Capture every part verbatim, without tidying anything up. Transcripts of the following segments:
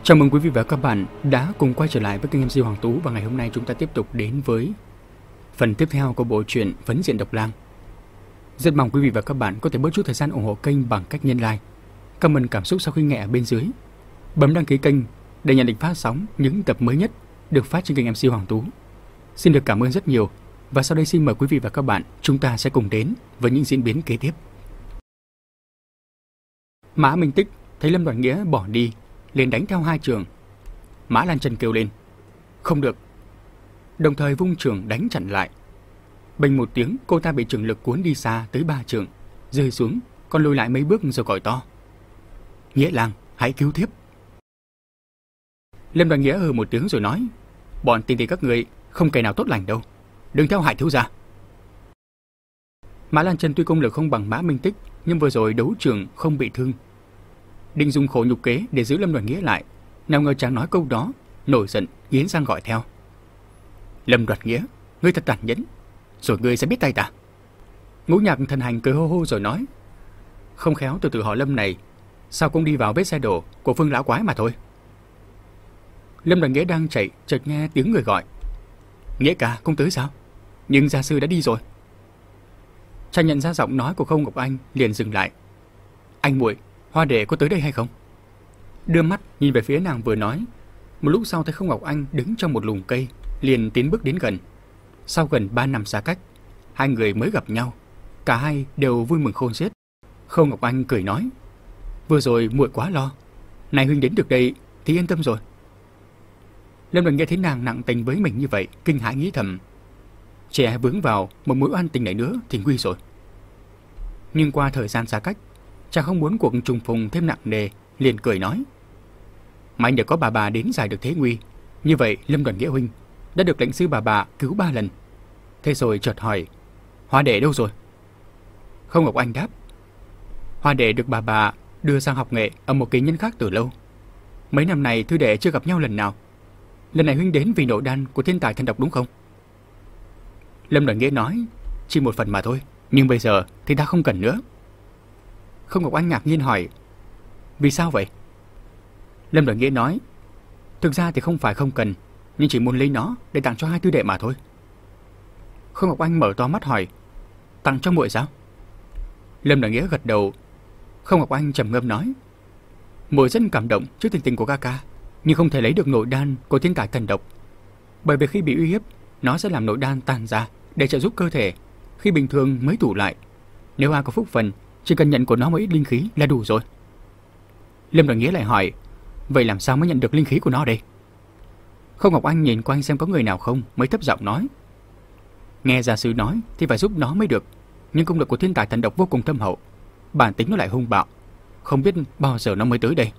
Chào mừng quý vị và các bạn đã cùng quay trở lại với kênh em xê Hoàng Tú, và ngày hôm nay chúng ta tiếp tục đến với phần tiếp theo của bộ truyện Phấn Diện Độc Lang. Rất mong quý vị và các bạn có thể bớt chút thời gian ủng hộ kênh bằng cách nhấn like, comment cảm xúc sau khi nghe ở bên dưới, bấm đăng ký kênh để nhận định phát sóng những tập mới nhất được phát trên kênh em xê Hoàng Tú. Xin được cảm ơn rất nhiều, và sau đây xin mời quý vị và các bạn chúng ta sẽ cùng đến với những diễn biến kế tiếp. Mã Minh Tích thấy Lâm Đoàn Nghĩa bỏ đi liền đánh theo hai trường. Mã Lan Trần kêu lên không được, đồng thời vung trường đánh chặn lại. Bành một tiếng, cô ta bị trường lực cuốn đi xa tới ba trường, rơi xuống, còn lùi lại mấy bước rồi gọi to: Nghĩa Lang, hãy cứu tiếp. Lâm Đoàn Nghĩa hừ một tiếng rồi nói: bọn tiên tỷ các người không kẻ nào tốt lành đâu, đừng theo hại thiếu gia. Mã Lan Trần tuy công lực không bằng Mã Minh Tích, nhưng vừa rồi đấu trường không bị thương, định dùng khổ nhục kế để giữ Lâm Đoàn Nghĩa lại. Nào ngờ chàng nói câu đó, nổi giận nghiến răng gọi theo: Lâm Đoàn Nghĩa, ngươi thật tàn nhẫn, rồi ngươi sẽ biết tay ta. Ngũ Nhạc Thần Hành cười hô hô rồi nói: không khéo từ từ họ Lâm này sao cũng đi vào vết xe đổ của Phương lão quái mà thôi. Lâm Đoàn Nghĩa đang chạy, chợt nghe tiếng người gọi: Nghĩa ca, không tới sao? Nhưng gia sư đã đi rồi. Chàng nhận ra giọng nói của Khâu Ngọc Anh liền dừng lại. Anh muội, Hoa đệ có tới đây hay không? Đưa mắt nhìn về phía nàng vừa nói, một lúc sau thấy Khâu Ngọc Anh đứng trong một lùm cây, liền tiến bước đến gần. Sau gần ba năm xa cách, hai người mới gặp nhau, cả hai đều vui mừng khôn xiết. Khâu Ngọc Anh cười nói: vừa rồi muội quá lo, nay huynh đến được đây thì yên tâm rồi. Lâm Đoàn nghe thấy nàng nặng tình với mình như vậy, kinh hãi nghĩ thầm: trẻ vướng vào một mối oan tình này nữa thì nguy rồi. Nhưng qua thời gian xa cách, chàng không muốn cuộc trùng phùng thêm nặng nề, liền cười nói: may được có bà bà đến giải được thế nguy. Như vậy Lâm Đoàn Nghĩa huynh đã được lệnh sư bà bà cứu ba lần. Thế rồi chợt hỏi: Hoa đệ đâu rồi? Khâu Ngọc Anh đáp: Hoa đệ được bà bà đưa sang học nghệ ở một kỳ nhân khác từ lâu. Mấy năm này thư đệ chưa gặp nhau lần nào. Lần này huynh đến vì nội đan của thiên tài thần độc đúng không? Lâm Đoàn Nghĩa nói: chỉ một phần mà thôi, nhưng bây giờ thì ta không cần nữa. Khâu Ngọc Anh ngạc nhiên hỏi: vì sao vậy? Lâm Đoàn Nghĩa nói: thực ra thì không phải không cần, nhưng chỉ muốn lấy nó để tặng cho hai tư đệ mà thôi. Khâu Ngọc Anh mở to mắt hỏi: tặng cho muội sao? Lâm Đoàn Nghĩa gật đầu. Khâu Ngọc Anh trầm ngâm nói: muội rất cảm động trước tình tình của ca ca, nhưng không thể lấy được nội đan của thiên tài thần độc, bởi vì khi bị uy hiếp, nó sẽ làm nội đan tàn ra để trợ giúp cơ thể, khi bình thường mới tủ lại. Nếu ai có phúc phần, chỉ cần nhận của nó một ít linh khí là đủ rồi. Lâm Đoàn Nghĩa lại hỏi: vậy làm sao mới nhận được linh khí của nó đây? Khâu Ngọc Anh nhìn quanh xem có người nào không, mới thấp giọng nói: nghe gia sư nói thì phải giúp nó mới được, nhưng công lực của thiên tài thần độc vô cùng thâm hậu, bản tính nó lại hung bạo, không biết bao giờ nó mới tới đây.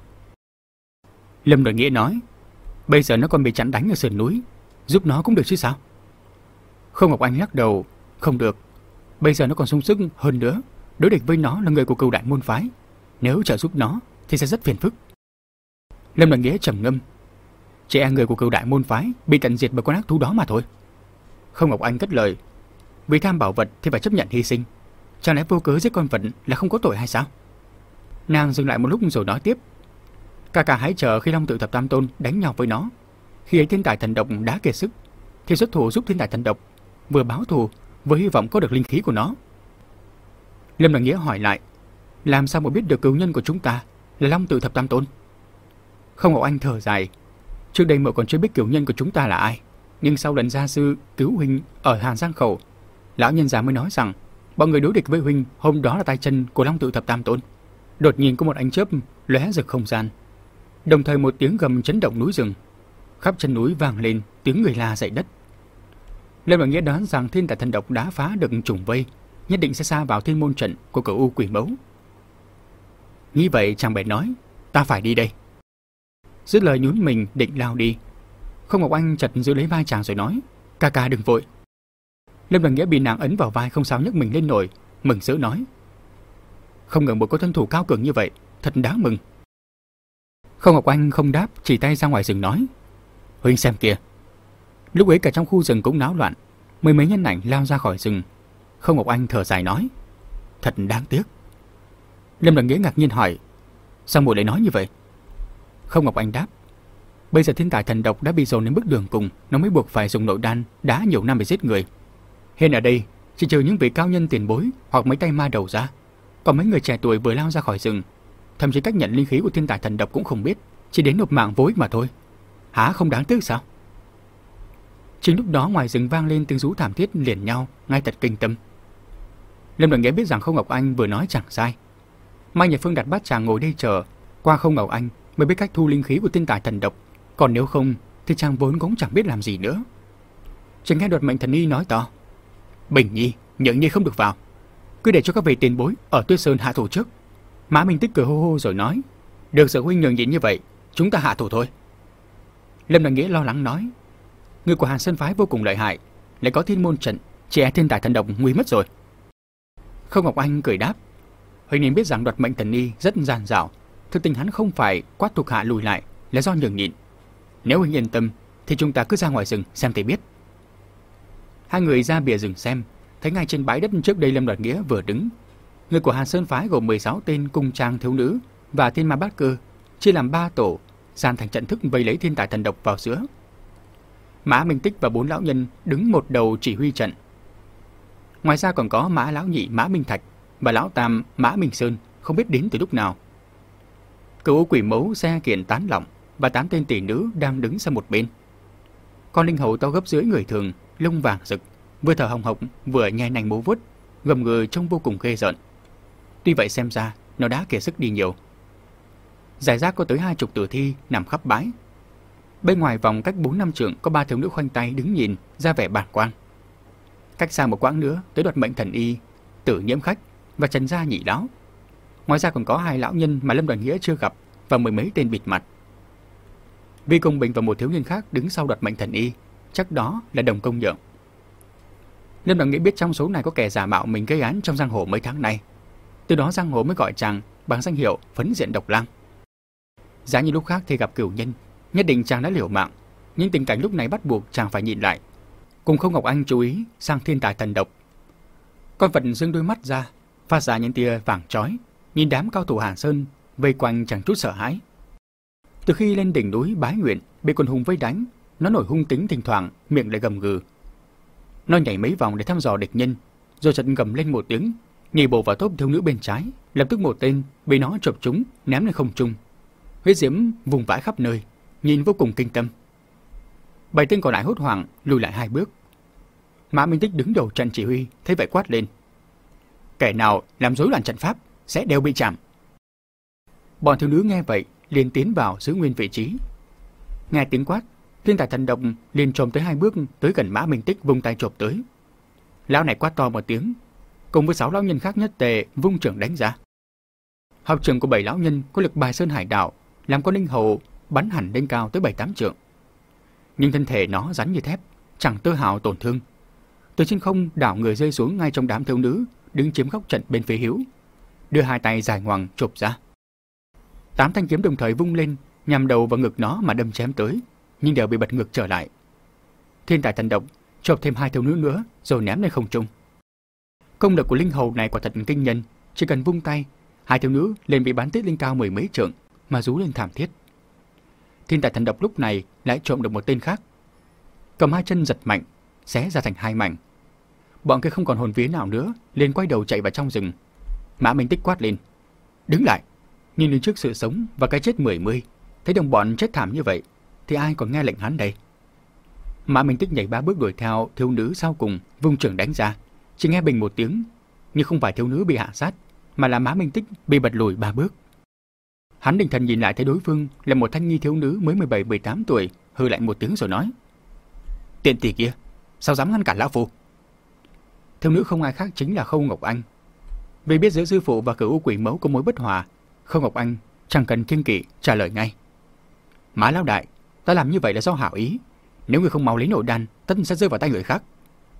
Lâm Đoàn Nghĩa nói: bây giờ nó còn bị chặn đánh ở sườn núi, giúp nó cũng được chứ sao? Khâu Ngọc Anh lắc đầu: không được, bây giờ nó còn sung sức hơn nữa, đối địch với nó là người của Cửu Đại môn phái, nếu trợ giúp nó thì sẽ rất phiền phức. Lâm Đoàn Nghĩa trầm ngâm: chỉ e người của Cửu Đại môn phái bị tận diệt bởi con ác thú đó mà thôi. Khâu Ngọc Anh cất lời: vì tham bảo vật thì phải chấp nhận hy sinh, chẳng lẽ vô cớ giết con vật là không có tội hay sao? Nàng dừng lại một lúc rồi nói tiếp: ca ca hãy chờ khi Long Tự Thập Tam Tôn đánh nhau với nó, khi ấy thiên tài thần độc đã kiệt sức thì xuất thủ giúp thiên tài thần độc, vừa báo thù vừa hy vọng có được linh khí của nó. Lâm Đoàn Nghĩa hỏi lại: làm sao mà biết được cứu nhân của chúng ta là Long Tự Thập Tam Tôn? Khâu Ngọc Anh thở dài: trước đây muội còn chưa biết cứu nhân của chúng ta là ai, nhưng sau lần gia sư cứu huynh ở Hàn Giang Khẩu, lão nhân già mới nói rằng bọn người đối địch với huynh hôm đó là tay chân của Long Tự Thập Tam Tôn. Đột nhiên có một ánh chớp lóe rực không gian, đồng thời một tiếng gầm chấn động núi rừng, khắp chân núi vang lên tiếng người la dậy đất. Lâm Đoàn Nghĩa đoán rằng thiên tài thần độc đã phá được trùng vây, nhất định sẽ sa vào thiên môn trận của Cửu U Quỷ Mẫu. Nghĩ vậy chàng bèn nói: ta phải đi đây. Dứt lời nhún mình định lao đi. Khâu Ngọc Anh chặt giữ lấy vai chàng rồi nói: ca ca đừng vội. Lâm Đoàn Nghĩa bị nàng ấn vào vai không sao nhấc mình lên nổi, mừng rỡ nói: không ngờ một có thân thủ cao cường như vậy, thật đáng mừng. Khâu Ngọc Anh không đáp, chỉ tay ra ngoài rừng nói: huynh xem kìa. Lúc ấy cả trong khu rừng cũng náo loạn, mười mấy nhân ảnh lao ra khỏi rừng. Khâu Ngọc Anh thở dài nói: thật đáng tiếc. Lâm Đoàn Nghĩa ngạc nhiên hỏi: sao muội lại nói như vậy? Khâu Ngọc Anh đáp: Bây giờ thiên tài thần độc đã bị dồn đến bước đường cùng, nó mới buộc phải dùng nội đan đã nhiều năm để giết người. Hiện ở đây chỉ trừ những vị cao nhân tiền bối hoặc mấy tay ma đầu ra, còn mấy người trẻ tuổi vừa lao ra khỏi rừng, thậm chí cách nhận linh khí của thiên tài thần độc cũng không biết, chỉ đến nộp mạng vô ích mà thôi. Hả, không đáng tiếc sao? Chính lúc đó ngoài rừng vang lên tiếng rú thảm thiết liền nhau, ngay tận kinh tâm. Lâm Đoàn Nghĩa biết rằng Không Ngọc Anh vừa nói chẳng sai. Mai Nhật Phương đặt bát trà ngồi đây chờ, qua Không Ngọc Anh mới biết cách thu linh khí của thiên tài thần độc, còn nếu không thì chàng vốn cũng chẳng biết làm gì nữa. Chỉ nghe Đoạt Mệnh Thần Y nói to: Bình Nhi, Nhượng Nhi không được vào, cứ để cho các vị tiền bối ở Tuyết Sơn hạ thủ trước. Mã Minh Tích cười hô hô rồi nói: Được rồi huynh nhường nhịn như vậy, chúng ta hạ thủ thôi. Lâm Đoàn Nghĩa lo lắng nói: Người của Hàn Sơn phái vô cùng lợi hại, lại có thiên môn trận, chỉ e thiên tài thần độc nguy mất rồi. Không Ngọc Anh cười đáp: Huynh nên biết rằng Đoạt Mệnh Thần Y rất gian dảo, thực tình hắn không phải quát thuộc hạ lùi lại là do nhường nhịn. Nếu huynh yên tâm thì chúng ta cứ ra ngoài rừng xem thì biết. Hai người ra bìa rừng xem, thấy ngay trên bãi đất trước đây Lâm Đoạt Nghĩa vừa đứng, người của Hàn Sơn phái gồm mười sáu tên cung trang thiếu nữ và thiên ma bát cơ chia làm ba tổ, dàn thành trận thức vây lấy thiên tài thần độc vào giữa. Mã Minh Tích và bốn lão nhân đứng một đầu chỉ huy trận. Ngoài ra còn có Mã lão nhị Mã Minh Thạch và lão tam Mã Minh Sơn không biết đến từ lúc nào. Cửu Quỷ Mẫu xe kiện tán lỏng và tám tên tỷ nữ đang đứng sang một bên. Con linh hầu to gấp dưới người thường, lông vàng rực, vừa thở hồng hộc vừa nhai nành múa vuốt, gầm gừ trông vô cùng ghê rợn. Tuy vậy xem ra nó đã kiệt sức đi nhiều. Giải rác có tới hai chục tử thi nằm khắp bãi. Bên ngoài vòng cách bốn năm trượng có ba thiếu nữ khoanh tay đứng nhìn ra vẻ bàng quan. Cách xa một quãng nữa tới Đoạt Mệnh Thần Y, Tử Nhiễm Khách và Trần Gia Nhị Lão. Ngoài ra còn có hai lão nhân mà Lâm Đoàn Nghĩa chưa gặp và mười mấy tên bịt mặt. Vi Công Bình và một thiếu niên khác đứng sau Đoạt Mệnh Thần Y, chắc đó là Đồng Công Nhượng. Lâm Đoàn Nghĩa biết trong số này có kẻ giả mạo mình gây án trong giang hồ mấy tháng nay, từ đó giang hồ mới gọi chàng bằng danh hiệu Phấn Diện Độc Lang. Giá như lúc khác thì gặp cửu nhân, nhất định chàng đã liều mạng, nhưng tình cảnh lúc này bắt buộc chàng phải nhịn lại. Cùng Không Ngọc Anh chú ý sang thiên tài thần độc. Con vật dương đôi mắt ra, phát ra những tia vàng chói, nhìn đám cao thủ Hàn Sơn vây quanh chẳng chút sợ hãi. Từ khi lên đỉnh núi Bái Nguyện bị quần hùng vây đánh, nó nổi hung tính, thỉnh thoảng miệng lại gầm gừ. Nó nhảy mấy vòng để thăm dò địch nhân, rồi chợt gầm lên một tiếng, nhảy bổ vào tốp thiếu nữ bên trái, lập tức một tên bị nó chộp trúng ném lên không trung. Huyết diễm vùng vãi khắp nơi, nhìn vô cùng kinh tâm. Bảy tên còn lại hốt hoảng lùi lại hai bước. Mã Minh Tích đứng đầu trận chỉ huy thấy vậy quát lên: Kẻ nào làm rối loạn trận pháp sẽ đều bị chạm. Bọn thiếu nữ nghe vậy liền tiến vào giữ nguyên vị trí. Nghe tiếng quát, thiên tài thần độc liền trồm tới hai bước tới gần Mã Minh Tích, vung tay chộp tới. Lão này quát to một tiếng, cùng với sáu lão nhân khác nhất tề vung trưởng đánh ra. Học trưởng của bảy lão nhân có lực bài sơn hải đảo, làm con linh hầu bắn hẳn lên cao tới bảy tám trượng. Nhưng thân thể nó rắn như thép, chẳng tơ hào tổn thương. Từ trên không đảo người rơi xuống ngay trong đám thiếu nữ đứng chiếm góc trận bên phía hữu, đưa hai tay dài ngoằng chộp ra. Tám thanh kiếm đồng thời vung lên nhằm đầu vào ngực nó mà đâm chém tới, nhưng đều bị bật ngược trở lại. Thiên tài thần độc chộp thêm hai thiếu nữ nữa rồi ném lên không trung. Công lực của linh hầu này quả thật kinh nhân, chỉ cần vung tay, hai thiếu nữ liền bị bắn tít lên cao mười mấy trượng mà rú lên thảm thiết. Thiên tài thần độc lúc này lại trộm được một tên khác, cầm hai chân giật mạnh, xé ra thành hai mảnh. Bọn kia không còn hồn vía nào nữa, liền quay đầu chạy vào trong rừng. Mã Minh Tích quát lên: Đứng lại! Nhìn lên trước sự sống và cái chết mười mươi, thấy đồng bọn chết thảm như vậy thì ai còn nghe lệnh hắn đây? Mã Minh Tích nhảy ba bước đuổi theo thiếu nữ sau cùng, vung trưởng đánh ra. Chỉ nghe bình một tiếng, nhưng không phải thiếu nữ bị hạ sát, mà là Mã Minh Tích bị bật lùi ba bước. Hắn định thần nhìn lại thấy đối phương là một thanh nghi thiếu nữ mới mười bảy mười tám tuổi, hừ lạnh một tiếng rồi nói: Tiện tỷ kia, sao dám ngăn cản lão phu? Thiếu nữ không ai khác chính là Không Ngọc Anh. Vì biết giữa sư phụ và Cửu Quỷ Mẫu có mối bất hòa, Không Ngọc Anh chẳng cần kiêng kỵ trả lời ngay: Mã lão đại, ta làm như vậy là do hảo ý, nếu người không mau lấy nội đan, tất sẽ rơi vào tay người khác.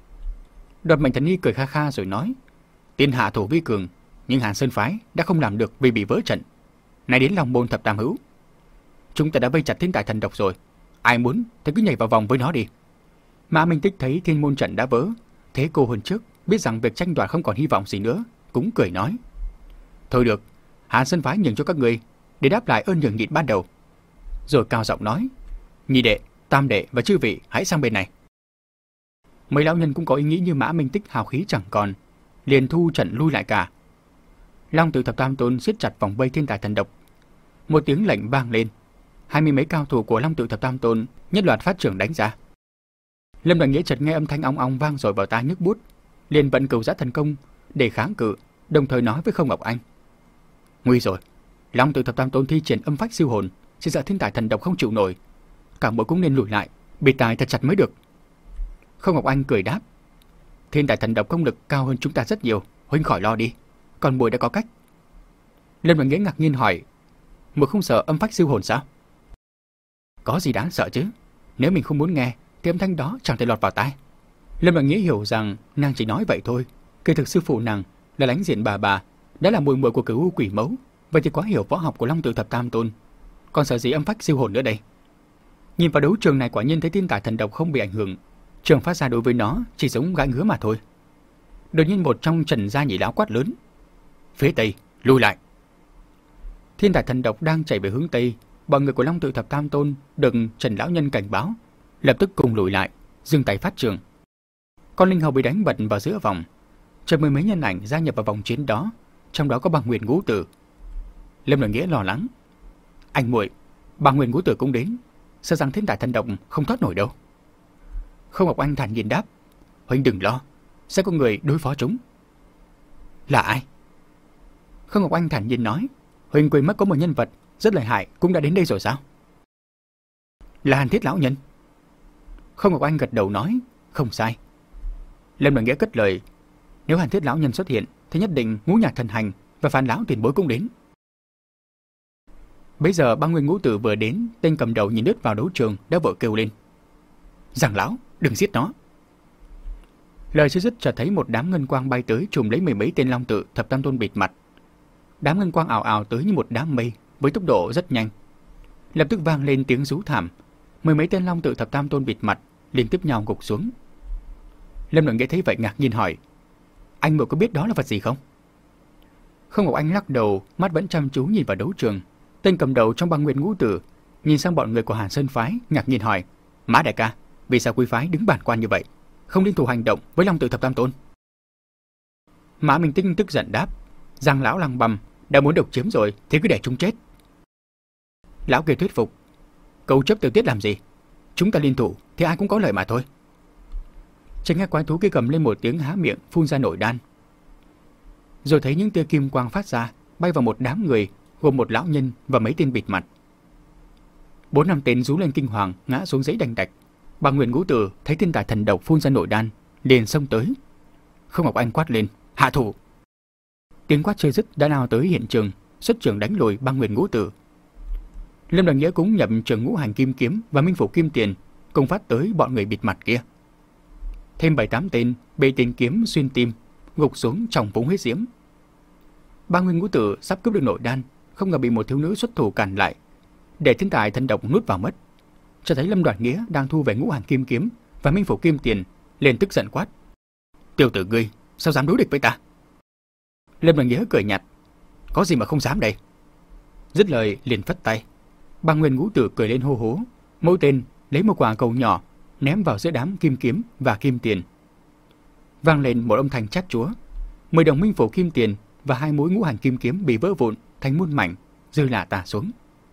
Đoạt Mệnh Thần Y cười kha kha rồi nói: Tiên hạ thủ vi cường, nhưng Hàn Sơn phái đã không làm được vì bị vỡ trận. Nay đến Long Môn thập tam hữu, chúng ta đã vây chặt thiên tài thần độc rồi, ai muốn thì cứ nhảy vào vòng với nó đi. Mã Minh Tích thấy thiên môn trận đã vỡ, thế cô hơn trước biết rằng việc tranh đoạt không còn hy vọng gì nữa, cũng cười nói: Thôi được, Hàn Sơn phái nhường cho các người để đáp lại ơn nhường nhịn ban đầu. Rồi cao giọng nói: Nhị đệ, tam đệ và chư vị hãy sang bên này. Mấy lão nhân cũng có ý nghĩ như Mã Minh Tích hào khí chẳng còn, liền thu trận lui lại cả. Long Tự Thập Tam Tôn siết chặt vòng vây thiên tài thần độc. Một tiếng lệnh vang lên, hai mươi mấy cao thủ của Long Tự Thập Tam Tôn nhất loạt phát trưởng đánh ra. Lâm Đoàn Nghĩa chợt nghe âm thanh ong ong vang rồi vào tai nhức bút, liền vận cửu giã thần công để kháng cự, đồng thời nói với Không Ngọc Anh: nguy rồi, Long Tự Thập Tam Tôn thi triển âm phách siêu hồn, chỉ sợ thiên tài thần độc không chịu nổi, cả mỗi cũng nên lùi lại, bị tài thật chặt mới được. Không Ngọc Anh cười đáp: thiên tài thần độc công lực cao hơn chúng ta rất nhiều, huynh khỏi lo đi, còn muội đã có cách. Lâm Đoàn Nghĩa ngạc nhiên hỏi: muội không sợ âm phách siêu hồn sao? Có gì đáng sợ chứ, nếu mình không muốn nghe thì âm thanh đó chẳng thể lọt vào tai. Lâm Đoàn Nghĩa hiểu rằng nàng chỉ nói vậy thôi, kỳ thực sư phụ nàng là lãnh diện bà bà, đã là muội muội của Cửu U Quỷ Mẫu, vậy thì quá hiểu võ học của Long Tự Thập Tam Tôn, còn sợ gì âm phách siêu hồn nữa đây. Nhìn vào đấu trường này quả nhiên thấy thiên tài thần độc không bị ảnh hưởng, trường phát ra đối với nó chỉ giống gãi ngứa mà thôi. Đột nhiên một trong Trần gia nhị lão quát lớn: phía tây, lùi lại! Thiên tài thần độc đang chạy về hướng tây, bọn người của Long Tự Thập Tam Tôn được Trần lão nhân cảnh báo, lập tức cùng lùi lại, dừng tay phát trường. Con linh hầu bị đánh bật vào giữa vòng, chợt mười mấy nhân ảnh gia nhập vào vòng chiến đó, trong đó có Bàng Nguyên Ngũ Tử. Lâm Đoàn Nghĩa lo lắng: anh muội, Bàng Nguyên Ngũ Tử cũng đến, sợ rằng thiên tài thần độc không thoát nổi đâu. Không Ngọc Anh thản nhiên đáp: huynh đừng lo, sẽ có người đối phó chúng. Là ai? Không Ngọc Anh thản nhiên nói: huynh quên mất có một nhân vật rất lợi hại cũng đã đến đây rồi sao? Là Hàn Thiết lão nhân. Không Ngọc Anh gật đầu nói: không sai. Lâm Đoàn Nghĩa cất lời: nếu Hàn Thiết lão nhân xuất hiện thì nhất định Ngũ Nhạc Thần Hành và Phan lão tiền bối cũng đến. Bây giờ Bàng Nguyên Ngũ Tử vừa đến, tên cầm đầu nhìn lướt vào đấu trường đã vội kêu lên: Giảng lão, đừng giết nó. Lời chưa dứt chợt thấy một đám ngân quang bay tới trùm lấy mười mấy tên Long Tự Thập Tam Tôn bịt mặt. Đám ngân quang ảo ảo tới như một đám mây với tốc độ rất nhanh. Lập tức vang lên tiếng rú thảm, mười mấy tên Long Tự Thập Tam Tôn bịt mặt liên tiếp nhau gục xuống. Lâm Đoàn Nghĩa thấy vậy ngạc nhiên hỏi: anh muội có biết đó là vật gì không? Không Ngọc Anh lắc đầu, mắt vẫn chăm chú nhìn vào đấu trường. Tên cầm đầu trong Bàng Nguyên Ngũ Tử nhìn sang bọn người của Hàn Sơn phái, ngạc nhiên hỏi: Mã đại ca, vì sao quý phái đứng bản quan như vậy, không liên thủ hành động với Long Tự Thập Tam Tôn? Mã Minh Tinh tức giận đáp: Giang lão lăng bầm, đã muốn độc chiếm rồi thì cứ để chúng chết. Lão kia thuyết phục: câu chấp tiểu tiết làm gì, chúng ta liên thủ thì ai cũng có lợi mà thôi. Chỉ nghe quái thú kia cầm lên một tiếng há miệng phun ra nội đan, rồi thấy những tia kim quang phát ra bay vào một đám người gồm một lão nhân và mấy tên bịt mặt. Bốn năm tên rú lên kinh hoàng ngã xuống giấy đành đạch. Bàng Nguyên Ngũ Tử thấy thiên tài thần độc phun ra nội đan liền xông tới. Không Ngọc Anh quát lên: hạ thủ! Tiếng quát chưa dứt đã lao tới hiện trường, xuất trường đánh lùi Bàng Nguyên Ngũ Tử. Lâm Đoàn Nghĩa cũng nhập trường Ngũ Hành Kim Kiếm và Minh Phủ Kim Tiền cùng phát tới bọn người bịt mặt kia. Thêm bảy tám tên bị tiền kiếm xuyên tim gục xuống trong vũng huyết diễm. Bàng Nguyên Ngũ Tử sắp cướp được nội đan, không ngờ bị một thiếu nữ xuất thủ cản lại, để thiên tài thần độc nuốt vào mất. Cho thấy Lâm Đoàn Nghĩa đang thu về Ngũ Hành Kim Kiếm và Minh Phủ Kim Tiền, liền tức giận quát: tiểu tử ngươi sao dám đối địch với ta? Lâm Đoàn Nghĩa cười nhạt: có gì mà không dám đây. Dứt lời liền phất tay. Bàng Nguyên Ngũ Tử cười lên hô hố, mỗi tên lấy một quả cầu nhỏ ném vào giữa đám kim kiếm và kim tiền. Vang lên một âm thanh chát chúa, mười đồng Minh Phủ Kim Tiền và hai mũi Ngũ Hành Kim Kiếm bị vỡ vụn thành muôn mảnh, rơi lả tả xuống.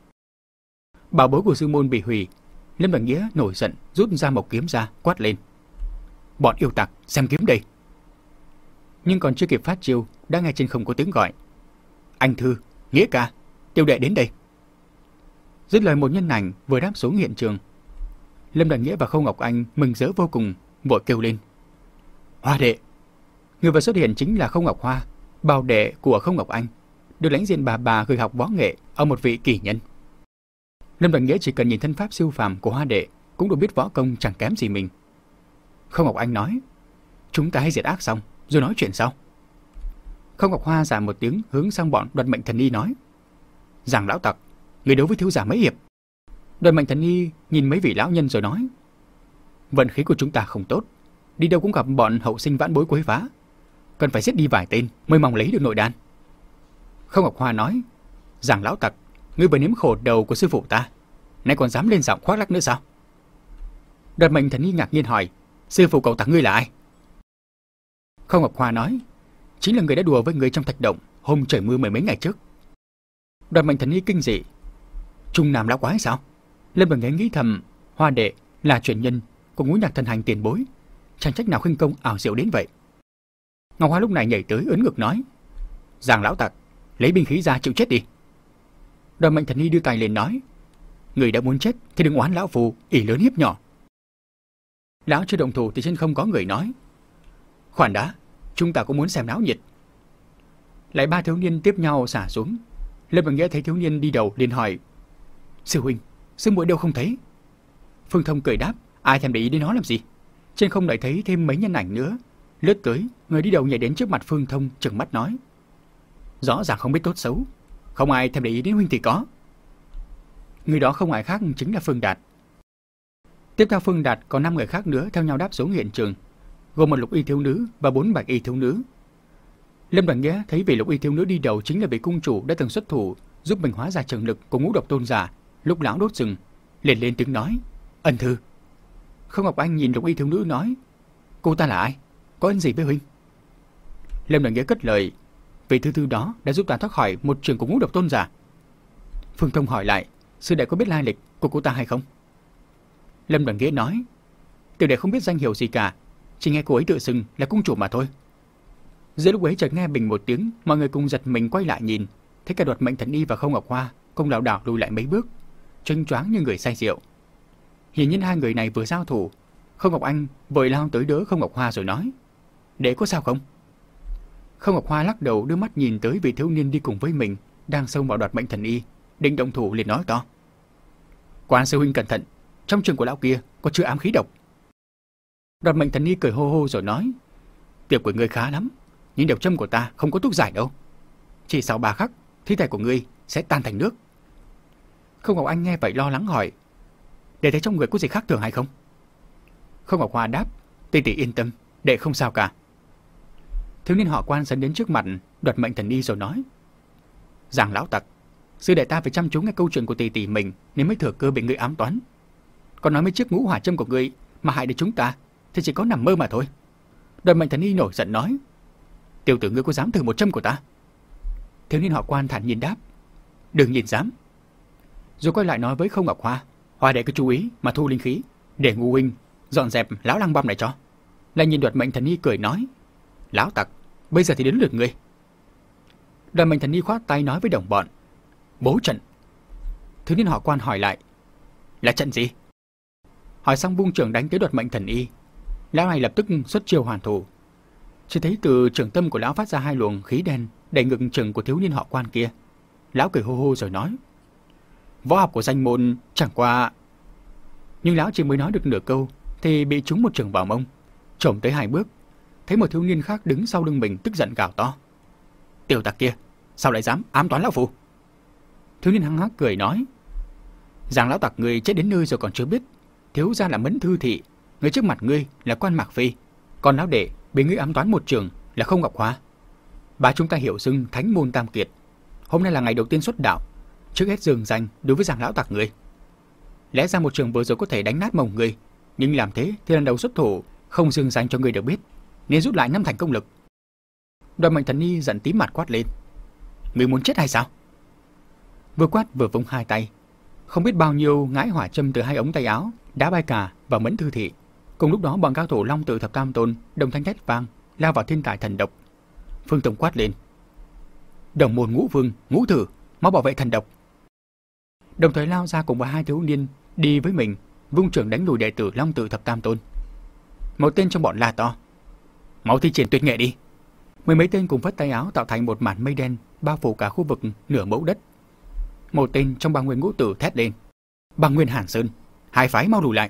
Bảo bối của sư môn bị hủy. Lâm Đoàn Nghĩa nổi giận rút ra một kiếm ra quát lên: bọn yêu tặc, xem kiếm đây! Nhưng còn chưa kịp phát chiêu đã nghe trên không có tiếng gọi: anh Thư, Nghĩa ca, tiểu đệ đến đây! Dứt lời một nhân ảnh vừa đáp xuống hiện trường. Lâm Đoàn Nghĩa và Khâu Ngọc Anh mừng rỡ vô cùng, vội kêu lên: Hoa đệ! Người vừa xuất hiện chính là Khâu Ngọc Hoa, bào đệ của Khâu Ngọc Anh, được lãnh diện bà bà gửi học võ nghệ ở một vị kỳ nhân. Lâm Đoàn Nghĩa chỉ cần nhìn thân pháp siêu phàm của Hoa đệ cũng được biết võ công chẳng kém gì mình. Khâu Ngọc Anh nói: chúng ta hãy diệt ác xong rồi nói chuyện sau. Khâu Ngọc Hoa giả một tiếng hướng sang bọn Đoạt Mệnh Thần Y nói: Giảng lão tặc, người đấu với thiếu giả mấy hiệp? Đoạt Mệnh Thần Y nhìn mấy vị lão nhân rồi nói: vận khí của chúng ta không tốt, đi đâu cũng gặp bọn hậu sinh vãn bối quấy phá, cần phải giết đi vài tên mới mong lấy được nội đan. Khâu Ngọc Hoa nói: Giảng lão tặc, ngươi vừa nếm khổ đầu của sư phụ ta, nay còn dám lên giọng khoác lác nữa sao? Đoạt Mệnh Thần Y ngạc nhiên hỏi, sư phụ cậu tặng ngươi là ai? Khâu Ngọc Hoa nói, chính là người đã đùa với người trong thạch động hôm trời mưa mười mấy ngày trước. Đoạt Mệnh Thần Y kinh dị, Trung Nam lão quái sao? Lâm Bằng Nghé nghĩ thầm, Hoa đệ là truyền nhân của Ngũ Nhạc Thần Hành tiền bối, chẳng trách nào khinh công ảo diệu đến vậy. Ngọc Hoa lúc này nhảy tới ấn ngực nói, Giang lão tặc, lấy binh khí ra chịu chết đi. Đoạt Mệnh Thần Y đưa tay lên nói, người đã muốn chết thì đừng oán lão phù ỷ lớn hiếp nhỏ. Lão chưa động thủ thì trên không có người nói, khoan đã, chúng ta cũng muốn xem náo nhiệt. Lại ba thiếu niên tiếp nhau xả xuống. Lâm Bằng Nghĩa thấy thiếu niên đi đầu liền hỏi, sư huynh, sư muội đâu không thấy? Phương Thông cười đáp, ai thèm để ý đến nó làm gì? Trên không lại thấy thêm mấy nhân ảnh nữa. Lướt tới, người đi đầu nhảy đến trước mặt Phương Thông trừng mắt nói, rõ ràng không biết tốt xấu, không ai thèm để ý đến huynh thì có. Người đó không ai khác chính là Phương Đạt. Tiếp theo Phương Đạt có năm người khác nữa theo nhau đáp xuống hiện trường, gồm một lục y thiếu nữ và bốn bạch y thiếu nữ. Lâm Bằng Nghĩa thấy vị lục y thiếu nữ đi đầu chính là vị cung chủ đã từng xuất thủ giúp mình hóa giải trường lực của Ngũ Độc Tôn giả lúc lão đốt rừng, liền lên tiếng nói, ân thư. Khâu Ngọc Anh nhìn lục y thiếu nữ nói, cô ta là ai, có ân gì với huynh? Lâm Bằng Nghĩa cất lời, vị thư thư đó đã giúp ta thoát khỏi một trường của Ngũ Độc Tôn giả. Phương Thông hỏi lại, sư đệ có biết lai lịch của cô ta hay không? Lâm Bằng Nghĩa nói, tiểu đệ không biết danh hiệu gì cả, chỉ nghe cô ấy tự xưng là cung chủ mà thôi. Giữa lúc ấy chợt nghe bình một tiếng, mọi người cùng giật mình quay lại nhìn, thấy cả Đoạt Mệnh Thần Y và Khâu Ngọc Hoa cùng lảo đảo lùi lại mấy bước, chênh choáng như người say rượu. Hiển nhiên hai người này vừa giao thủ, Khâu Ngọc Anh vội lao tới đỡ Khâu Ngọc Hoa rồi nói, đệ có sao không? Khâu Ngọc Hoa lắc đầu đưa mắt nhìn tới vị thiếu niên đi cùng với mình đang xông vào Đoạt Mệnh Thần Y, định động thủ liền nói to, Quan sư huynh cẩn thận, trong trường của lão kia có chứa ám khí độc. Đoạt Mệnh Thần Y cười hô hô rồi nói, tiệc của ngươi khá lắm, nhưng độc châm của ta không có thuốc giải đâu. Chỉ sau ba khắc, thi thể của ngươi sẽ tan thành nước. Khâu Ngọc Anh nghe vậy lo lắng hỏi, đệ thấy trong người có gì khác thường hay không? Khâu Ngọc Hoa đáp, tỷ tỷ yên tâm, đệ không sao cả. Thiếu niên họ Quan dẫn đến trước mặt Đoạt Mệnh Thần Y rồi nói, Giang lão tặc, sư đệ ta phải chăm chú nghe câu chuyện của tỷ tỷ mình nên mới thừa cơ bị ngươi ám toán. Còn nói mấy chiếc ngũ hỏa châm của ngươi mà hại được chúng ta thì chỉ có nằm mơ mà thôi. Đoạt Mệnh Thần Y nổi giận nói, tiểu tử ngươi có dám thử một châm của ta? Thiếu niên họ Quan thản nhiên đáp, đừng nhìn dám. Rồi quay lại nói với Khâu Ngọc Hoa, Hoa đệ cứ chú ý mà thu linh khí, để Ngũ huynh dọn dẹp lão lăng băm này cho. Lại nhìn Đoạt Mệnh Thần Y cười nói, lão tặc, bây giờ thì đến lượt ngươi. Đoạt Mệnh Thần Y khoát tay nói với đồng bọn, bố trận. Thiếu niên họ Quan hỏi lại, là trận gì? Hỏi xong vung trường đánh tới Đoạt Mệnh Thần Y. Lão này lập tức xuất chiêu hoàn thủ. Chỉ thấy từ trường tâm của lão phát ra hai luồng khí đen đẩy ngực trường của thiếu niên họ Quan kia. Lão cười hô hô rồi nói, võ học của danh môn chẳng qua. Nhưng lão chỉ mới nói được nửa câu thì bị trúng một trường vào mông, chồm tới hai bước, thấy một thiếu niên khác đứng sau lưng mình tức giận gào to, tiểu tặc kia, sao lại dám ám toán lão phu? Thiếu niên hăng hắc cười nói, Giang lão tặc người chết đến nơi rồi còn chưa biết, thiếu gia là Mẫn Thư Thị, người trước mặt ngươi là Quan Mạc Phi, còn lão đệ bị ngươi ám toán một trường là Không Ngọc Hoa. Ba chúng ta hiểu xưng Thánh môn Tam Kiệt. Hôm nay là ngày đầu tiên xuất đạo, trước hết dường danh đối với Giang lão tặc ngươi. Lẽ ra một trường vừa rồi có thể đánh nát mông ngươi, nhưng làm thế thì lần đầu xuất thủ không dường danh cho ngươi được biết, nên rút lại năm thành công lực. Đoạt Mệnh Thần Y giận tím mặt quát lên, ngươi muốn chết hay sao? Vừa quát vừa vung hai tay, không biết bao nhiêu ngãi hỏa châm từ hai ống tay áo đá bay cả vào Mẫn Thư Thị. Cùng lúc đó bọn cao thủ Long Tự Thập Tam Tôn đồng thanh thét vang lao vào thiên tài thần độc. Phương Tùng quát lên, đồng môn Ngũ Vương, Ngũ Thử, mau bảo vệ thần độc. Đồng thời lao ra cùng với hai thiếu niên đi với mình, vung trường đánh lùi đệ tử Long Tự Thập Tam Tôn. Một tên trong bọn la to, mau thi triển tuyệt nghệ đi. Mười mấy tên cùng vất tay áo tạo thành một màn mây đen bao phủ cả khu vực nửa mẫu đất. Một tên trong Bàng Nguyên Ngũ Tử thét lên, Bàng Nguyên Hàn Sơn, hai phái mau lùi lại.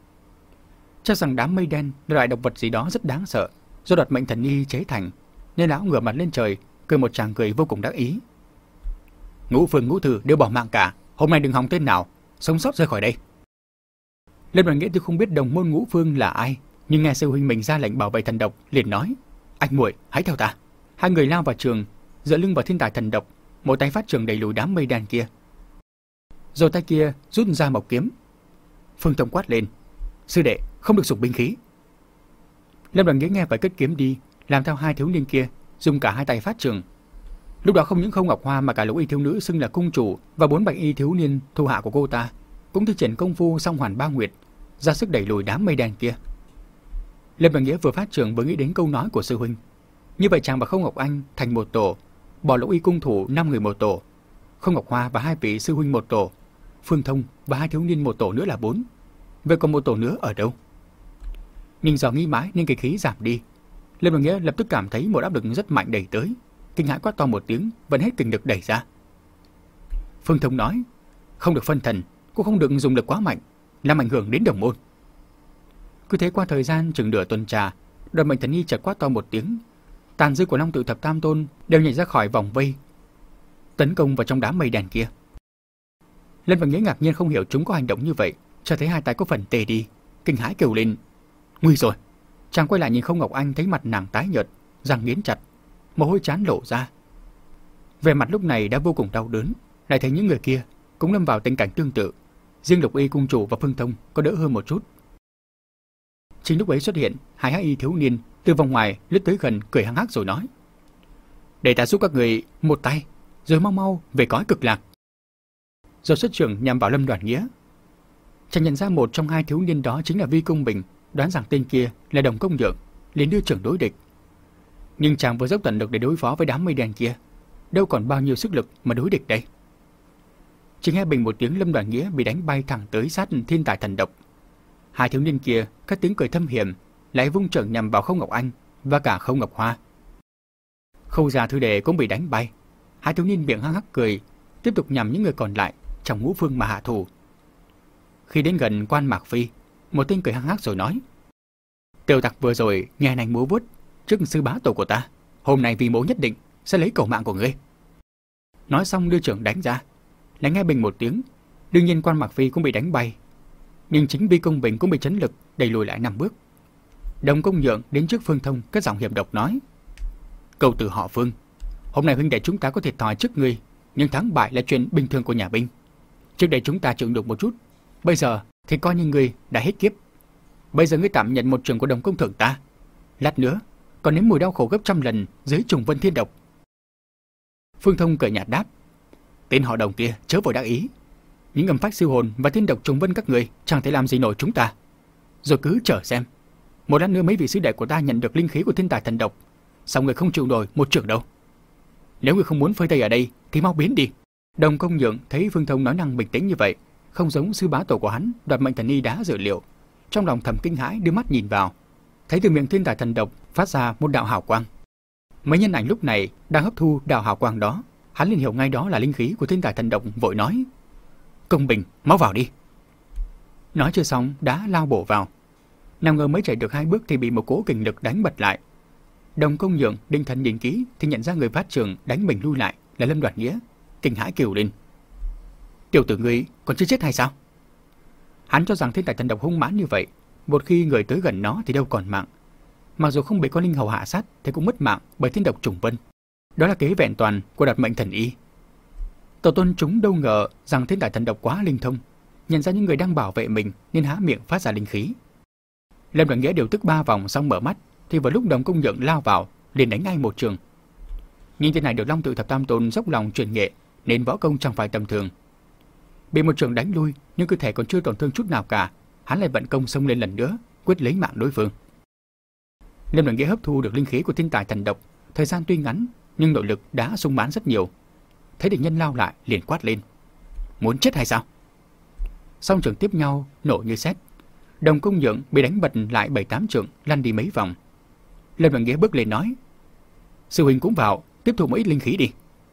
Chắc rằng đám mây đen là loại động vật gì đó rất đáng sợ, do Đoạt Mệnh Thần Y chế thành, nên lão ngửa mặt lên trời cười một tràng cười vô cùng đắc ý. Ngũ Vương Ngũ Thử đều bỏ mạng cả, hôm nay đừng hòng tên nào sống sót rời khỏi đây. Lâm Đoàn Nghĩa tuy không biết đồng môn Ngũ Vương là ai, nhưng nghe sư huynh mình ra lệnh bảo vệ thần độc, liền nói, anh muội hãy theo ta. Hai người lao vào trường, dựa lưng vào thiên tài thần độc, một tay phát trường đẩy lùi đám mây đen kia. rồi tay kia rút ra mộc kiếm. Phương Thông quát lên: "Sư đệ, không được dùng binh khí." Lâm Đoàn Nghĩa nghe vậy cất kiếm đi, làm theo hai thiếu niên kia, dùng cả hai tay phát trường. Lúc đó không những Khâu Ngọc Hoa mà cả lũ y thiếu nữ xưng là cung chủ và bốn bạch y thiếu niên thu hạ của cô ta cũng thi triển công phu song hoàn ba nguyệt, ra sức đẩy lùi đám mây đen kia. Lâm Đoàn Nghĩa vừa phát trường vừa nghĩ đến câu nói của sư huynh. Như vậy chàng và Khâu Ngọc Anh thành một tổ, bỏ lũ y cung thủ năm người một tổ, Khâu Ngọc Hoa và hai vị sư huynh một tổ, Phương Thông và hai thiếu niên một tổ nữa là bốn. Vậy còn một tổ nữa ở đâu? Nhưng do nghĩ mãi nên cái khí giảm đi. Lâm Đoàn Nghĩa lập tức cảm thấy một áp lực rất mạnh đẩy tới, kinh hãi quát to một tiếng, vẫn hết kinh lực đẩy ra. Phương Thông nói: "Không được phân thần, cũng không được dùng lực quá mạnh, làm ảnh hưởng đến đồng môn." Cứ thế qua thời gian chừng nửa tuần trà, Đoàn Mệnh Thần Y chợt quát to một tiếng, tàn dư của Long Tự Thập Tam Tôn đều nhảy ra khỏi vòng vây, tấn công vào trong đám mây đen kia. Lâm Đoàn Nghĩa ngạc nhiên không hiểu chúng có hành động như vậy, cho thấy hai tay có phần tê đi, kinh hãi kêu lên: "Nguy rồi!" Chàng quay lại nhìn Khâu Ngọc Anh, thấy mặt nàng tái nhợt, răng nghiến chặt, mồ hôi trán lộ ra. Vẻ mặt lúc này đã vô cùng đau đớn, lại thấy những người kia cũng lâm vào tình cảnh tương tự, riêng Lục Y cung chủ và Phương Thông có đỡ hơn một chút. Chính lúc ấy xuất hiện hai hắc y thiếu niên từ vòng ngoài lướt tới gần, cười hăng hắc rồi nói: "Để ta giúp các người một tay, rồi mau mau về cõi cực lạc." Rồi xuất trưởng nhằm vào Lâm Đoàn Nghĩa. Chàng nhận ra một trong hai thiếu niên đó chính là Vi Công Bình, đoán rằng tên kia là Đồng Công Nhượng, liền đưa trưởng đối địch. Nhưng chàng vừa dốc tận lực để đối phó với đám mây đen kia, đâu còn bao nhiêu sức lực mà đối địch đây. Chỉ nghe bình một tiếng, Lâm Đoàn Nghĩa bị đánh bay thẳng tới sát Thiên Tài Thần Độc. Hai thiếu niên kia cất tiếng cười thâm hiểm, lại vung trưởng nhằm vào Khâu Ngọc Anh và cả Khâu Ngọc Hoa. Khâu gia thư đệ cũng bị đánh bay. Hai thiếu niên miệng hắc hắc cười, tiếp tục nhằm những người còn lại trong ngũ phương mà hạ thủ. Khi đến gần Quan Mạc Phi, một tên cười hăng hắc rồi nói: "Tiểu tặc vừa rồi nghe nành múa vuốt trước sư bá tổ của ta, hôm nay vì mố nhất định sẽ lấy cầu mạng của ngươi." Nói xong đưa trưởng đánh ra. Lại nghe bình một tiếng, đương nhiên Quan Mạc Phi cũng bị đánh bay, nhưng chính Vi Công Bình cũng bị chấn lực đẩy lùi lại năm bước. Đồng Công Nhượng đến trước Phương Thông, cất giọng hiểm độc nói: "Cầu tử họ Phương, hôm nay huynh đệ chúng ta có thiệt thòi trước ngươi, nhưng thắng bại là chuyện bình thường của nhà binh. Trước đây chúng ta chịu đựng một chút, bây giờ thì coi như ngươi đã hết kiếp. Bây giờ ngươi tạm nhận một trường của Đồng công thưởng ta, lát nữa còn nếm mùi đau khổ gấp trăm lần dưới trùng vân thiên độc." Phương Thông cười nhạt đáp: "Tên họ Đồng kia chớ vội đắc ý, những âm phách siêu hồn và thiên độc trùng vân các người chẳng thể làm gì nổi chúng ta. Rồi cứ chờ xem, một lát nữa mấy vị sư đệ của ta nhận được linh khí của Thiên Tài Thần Độc, sao người không chịu nổi một trường đâu. Nếu người không muốn phơi tay ở đây thì mau biến đi." Đồng Công Nhượng thấy Phương Thông nói năng bình tĩnh như vậy, không giống sư bá tổ của hắn Đoạt Mệnh Thần Y đã dự liệu, trong lòng thầm kinh hãi, đưa mắt nhìn vào, thấy từ miệng Thiên Tài Thần Độc phát ra một đạo hào quang. Mấy nhân ảnh lúc này đang hấp thu đạo hào quang đó, hắn liền hiểu ngay đó là linh khí của Thiên Tài Thần Độc, vội nói: "Công Bình, mau vào đi." Nói chưa xong đã lao bổ vào. Nào ngờ mới chạy được hai bước thì bị một cỗ kình lực đánh bật lại. Đồng Công Nhượng định thần nhìn kỹ thì nhận ra người phát trường đánh mình lui lại là Lâm Đoạt Nghĩa, kinh hãi kêu lên: "Tiểu tử ngươi còn chưa chết hay sao?" Hắn cho rằng Thiên Tài Thần Độc hung mãn như vậy, một khi người tới gần nó thì đâu còn mạng. Mặc dù không bị con linh hầu hạ sát thì cũng mất mạng bởi thiên độc trùng vân. Đó là kế vẹn toàn của Đoạt Mệnh Thần Y. Tổ tôn chúng đâu ngờ rằng Thiên Tài Thần Độc quá linh thông, nhận ra những người đang bảo vệ mình nên há miệng phát ra linh khí. Lâm Đoạt Nghĩa điều tức ba vòng xong mở mắt thì vào lúc Đồng Công Nhượng lao vào liền đánh ngay một trường. Nhưng tên này được Long Tự Thập Tam Tôn dốc lòng truyền nghệ nên võ công chẳng phải tầm thường. Bị một trường đánh lui nhưng cơ thể còn chưa tổn thương chút nào cả, hắn lại vận công xông lên lần nữa, quyết lấy mạng đối phương. Lâm Đoạt Nghĩa hấp thu được linh khí của Thiên Tài Thần Độc, thời gian tuy ngắn nhưng nội lực đã sung mãn rất nhiều. Thấy địch nhân lao lại liền quát lên: "Muốn chết hay sao?" Song trường tiếp nhau nổ như sét. Đồng Công Nhượng bị đánh bật lại bảy tám trường, lăn đi mấy vòng. Lâm Đoạt Nghĩa bước lên nói: "Sư huynh cũng vào, tiếp tục một ít linh khí đi."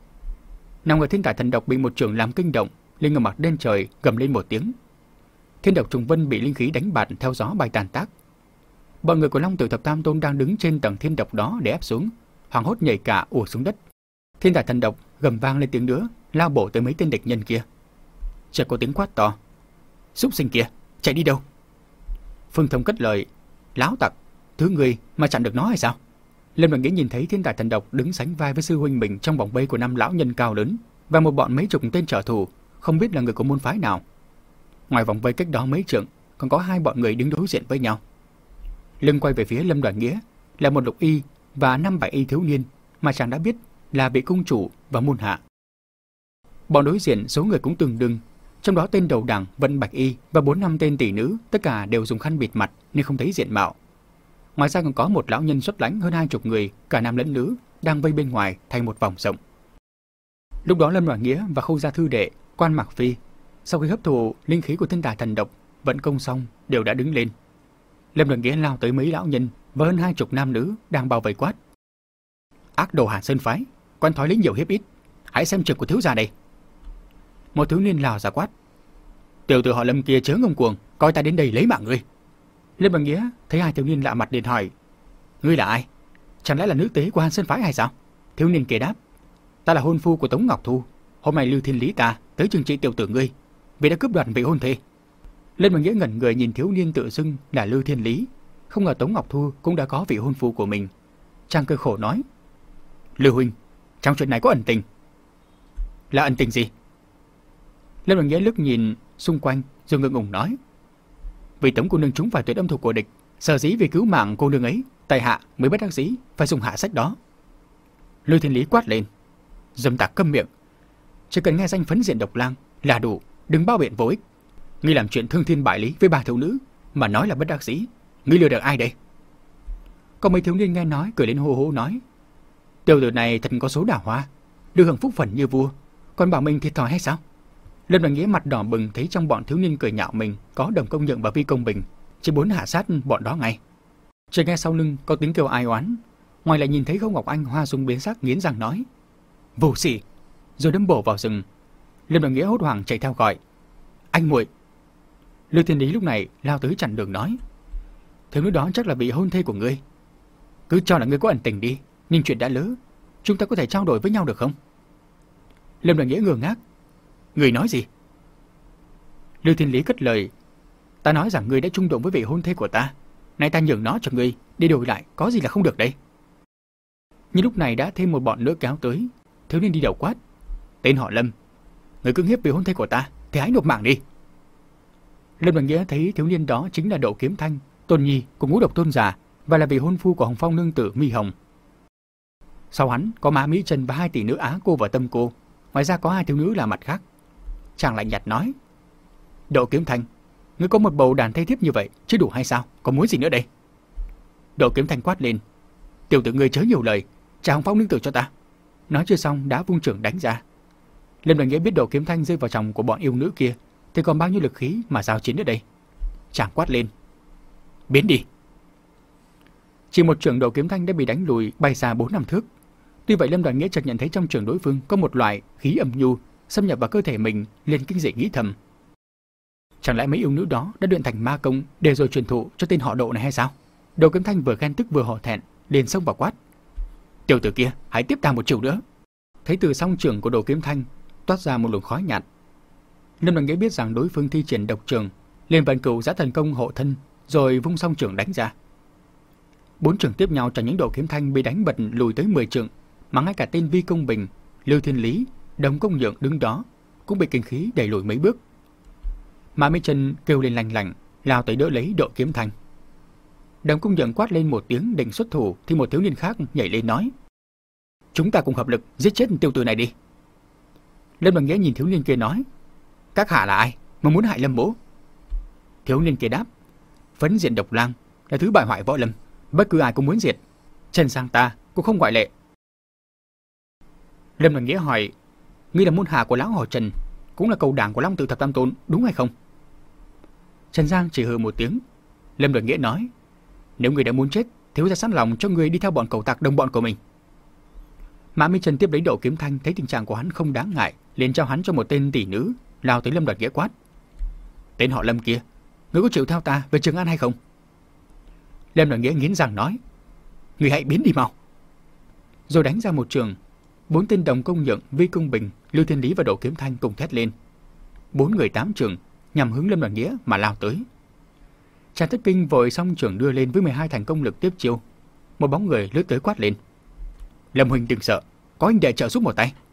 Nào ngờ Thiên Tài Thần Độc bị một trường làm kinh động, lên ngửa mặt lên trời gầm lên một tiếng. Thiên độc trùng vân bị linh khí đánh bạt theo gió bay tàn tác. Bọn người của Long Tự Thập Tam Tôn đang đứng trên tầng thiên độc đó để ép xuống, hoảng hốt nhảy cả ùa xuống đất. Thiên Tài Thần Độc gầm vang lên tiếng nữa, lao bổ tới mấy tên địch nhân kia. Chợt có tiếng quát to: "Súc sinh kia, chạy đi đâu?" Phương Thông cất lời: "Láo tặc, thứ người mà chặn được nó hay sao?" Lâm Đoạt Nghĩa nhìn thấy Thiên Tài Thần Độc đứng sánh vai với sư huynh mình trong vòng vây của năm lão nhân cao lớn và một bọn mấy chục tên trợ thủ, không biết là người của môn phái nào. Ngoài vòng vây cách đó mấy trượng, còn có hai bọn người đứng đối diện với nhau. Lưng quay về phía Lâm Đoàn Nghĩa là một lục y và năm bảy y thiếu niên mà chàng đã biết là vị cung chủ và môn hạ. Bọn đối diện số người cũng tương đương, trong đó tên đầu đảng Vân Bạch Y và bốn năm tên tỷ nữ tất cả đều dùng khăn bịt mặt nên không thấy diện mạo. Ngoài ra còn có một lão nhân xuất lãnh hơn hai chục người, cả nam lẫn nữ, đang vây bên ngoài thành một vòng rộng. Lúc đó Lâm Đoàn Nghĩa và Khâu gia thư đệ, Quan Mạc Phi, sau khi hấp thụ linh khí của thiên tài thần độc vận công xong đều đã đứng lên. Lâm Đoàn Nghĩa lao tới mấy lão nhân và hơn hai chục nam nữ đang bao vây quát: ác đồ Hàn Sơn phái, quan thói lấy nhiều hiếp ít, hãy xem trực của thiếu gia đây. Một thiếu niên lao ra quát: tiểu tử họ Lâm kia chớ ngông cuồng, coi ta đến đây lấy mạng ngươi. Lâm Đoàn Nghĩa thấy hai thiếu niên lạ mặt liền hỏi: ngươi là ai? Chẳng lẽ là nữ tế của Hàn Sơn phái hay sao? Thiếu niên kia đáp: ta là hôn phu của Tống Ngọc Thu, hôm nay Lưu Thiên Lý ta tới trừng trị tiểu tử ngươi vì đã cướp đoạt vị hôn thê. Lâm Đoàn Nghĩa ngẩn người nhìn thiếu niên tự xưng là Lưu Thiên Lý, không ngờ Tống Ngọc Thu cũng đã có vị hôn phu của mình. Chàng cười khổ nói: Lưu huynh, trong chuyện này có ẩn tình. Là ẩn tình gì? Lâm Đoàn Nghĩa liếc nhìn xung quanh rồi ngượng ngùng nói: vì Tống cô nương trúng phải tuyệt âm thủ của địch, sở dĩ vì cứu mạng cô nương ấy, tại hạ mới bất đắc dĩ phải dùng hạ sách đó. Lưu Thiên Lý quát lên: dâm tặc câm miệng, chỉ cần nghe danh phấn diện độc lang là đủ, đừng bao biện vô ích. Ngươi làm chuyện thương thiên bại lý với ba thiếu nữ mà nói là bất đắc dĩ, ngươi lừa được ai đây? Có mấy thiếu niên nghe nói cười lên hô hô nói: tiểu tử này thật có số đào hoa, được hưởng phúc phần như vua, còn bảo mình thiệt thòi hay sao? Lâm Đoàn Nghĩa mặt đỏ bừng thấy trong bọn thiếu niên cười nhạo mình có Đồng Công Nhượng và Vi Công Bình, chỉ muốn hạ sát bọn đó ngay. Chỉ nghe sau lưng có tiếng kêu ai oán, ngoài lại nhìn thấy Khâu Ngọc Anh hoa dung biến sắc nghiến răng nói: vô sỉ, rồi đâm bổ vào rừng. Lâm Đoàn Nghĩa hốt hoảng chạy theo gọi: anh muội. Lưu Thiên Lý lúc này lao tới chặn đường nói: thiếu nữ đó chắc là vị hôn thê của ngươi, cứ cho là ngươi có ẩn tình đi, nhưng chuyện đã lỡ, chúng ta có thể trao đổi với nhau được không? Lâm Đoàn Nghĩa ngơ ngác: ngươi nói gì? Lưu Thiên Lý cất lời: ta nói rằng ngươi đã chung đụng với vị hôn thê của ta, nay ta nhường nó cho ngươi để đổi lại, có gì là không được đây? Nhưng lúc này đã thêm một bọn nữa kéo tới. Thiếu niên đi đầu quát: tên họ Lâm, ngươi cưỡng hiếp vị hôn thê của ta thì hãy nộp mạng đi. Lâm Đoàn Nghĩa thấy thiếu niên đó chính là Độ Kiếm Thanh, Tôn Nhi của Ngũ Độc Tôn giả và là vị hôn phu của Hồng Phong nương tử Mi Hồng. Sau hắn có Mã Mỹ Trần và hai tỷ nữ Á Cô và Tâm Cô, ngoài ra có hai thiếu nữ là mặt khác. Chàng lạnh nhạt nói: Độ Kiếm Thanh, ngươi có một bầu đàn thay thiếp như vậy chứ đủ hay sao? Còn muốn gì nữa đây? Độ Kiếm Thanh quát lên: tiểu tử ngươi chớ nhiều lời, trả Hồng Phong nương tử cho ta. Nói chưa xong đã vung trưởng đánh ra. Lâm Đoàn Nghĩa biết Độ Kiếm Thanh rơi vào chồng của bọn yêu nữ kia thì còn bao nhiêu lực khí mà giao chiến ở đây. Chàng quát lên: biến đi. Chỉ một trưởng Độ Kiếm Thanh đã bị đánh lùi bay xa bốn năm thước. Tuy vậy Lâm Đoàn Nghĩa chợt nhận thấy trong trường đối phương có một loại khí âm nhu xâm nhập vào cơ thể mình, liền kinh dị nghĩ thầm: chẳng lẽ mấy yêu nữ đó đã luyện thành ma công để rồi truyền thụ cho tên họ Độ này hay sao? Độ Kiếm Thanh vừa ghen tức vừa hổ thẹn, liền xông vào quát: tiểu tử kia, hãy tiếp ta một chiều nữa. Thấy từ song trường của Độ Kiếm Thanh toát ra một luồng khói nhạt. Lâm Đoàn Nghĩa biết rằng đối phương thi triển độc trường, liền vận cửu Giã Thần Công hộ thân, rồi vung song trường đánh ra. Bốn trường tiếp nhau cho những Độ Kiếm Thanh bị đánh bật lùi tới mười trượng, mà ngay cả tên Vi Công Bình, Lưu Thiên Lý, Đồng Công Nhượng đứng đó cũng bị kinh khí đẩy lùi mấy bước. Mã Mỹ Trần kêu lên lanh lảnh, lao tới đỡ lấy Độ Kiếm Thanh. Đồng Công Nhượng quát lên một tiếng định xuất thủ thì một thiếu niên khác nhảy lên nói: chúng ta cùng hợp lực giết chết tiêu tử này đi. Lâm Đoàn Nghĩa nhìn thiếu niên kia nói: các hạ là ai mà muốn hại Lâm bố? Thiếu niên kia đáp: phấn diện độc lang là thứ bại hoại võ lâm, bất cứ ai cũng muốn diệt, Trần Sang ta cũng không ngoại lệ. Lâm Đoàn Nghĩa hỏi: ngươi là môn hạ của lão họ Trần, cũng là cầu đảng của Long Tự Thập Tam Tôn, đúng hay không? Trần Giang chỉ hừ một tiếng. Lâm Đoàn Nghĩa nói: nếu ngươi đã muốn chết, thiếu gia sẵn lòng cho ngươi đi theo bọn cầu tặc đồng bọn của mình. Mã Mỹ Trần tiếp lấy Độ Kiếm Thanh, thấy tình trạng của hắn không đáng ngại, liền trao hắn cho một tên tỷ nữ, lao tới Lâm Đoàn Nghĩa quát: tên họ Lâm kia, ngươi có chịu theo ta về Trường An hay không? Lâm Đoàn Nghĩa nghiến răng nói: ngươi hãy biến đi mau. Rồi đánh ra một trường. Bốn tên Đồng Công Nhượng, Vi Công Bình, Lưu Thiên Lý và Độ Kiếm Thanh cùng thét lên. Bốn người tám trường nhằm hướng Lâm Đoàn Nghĩa mà lao tới. Trà Thất Kinh vội xong trường đưa lên với mười hai thành công lực tiếp chiêu. Một bóng người lướt tới quát lên: Lâm huynh đừng sợ, có anh đệ trợ giúp một tay.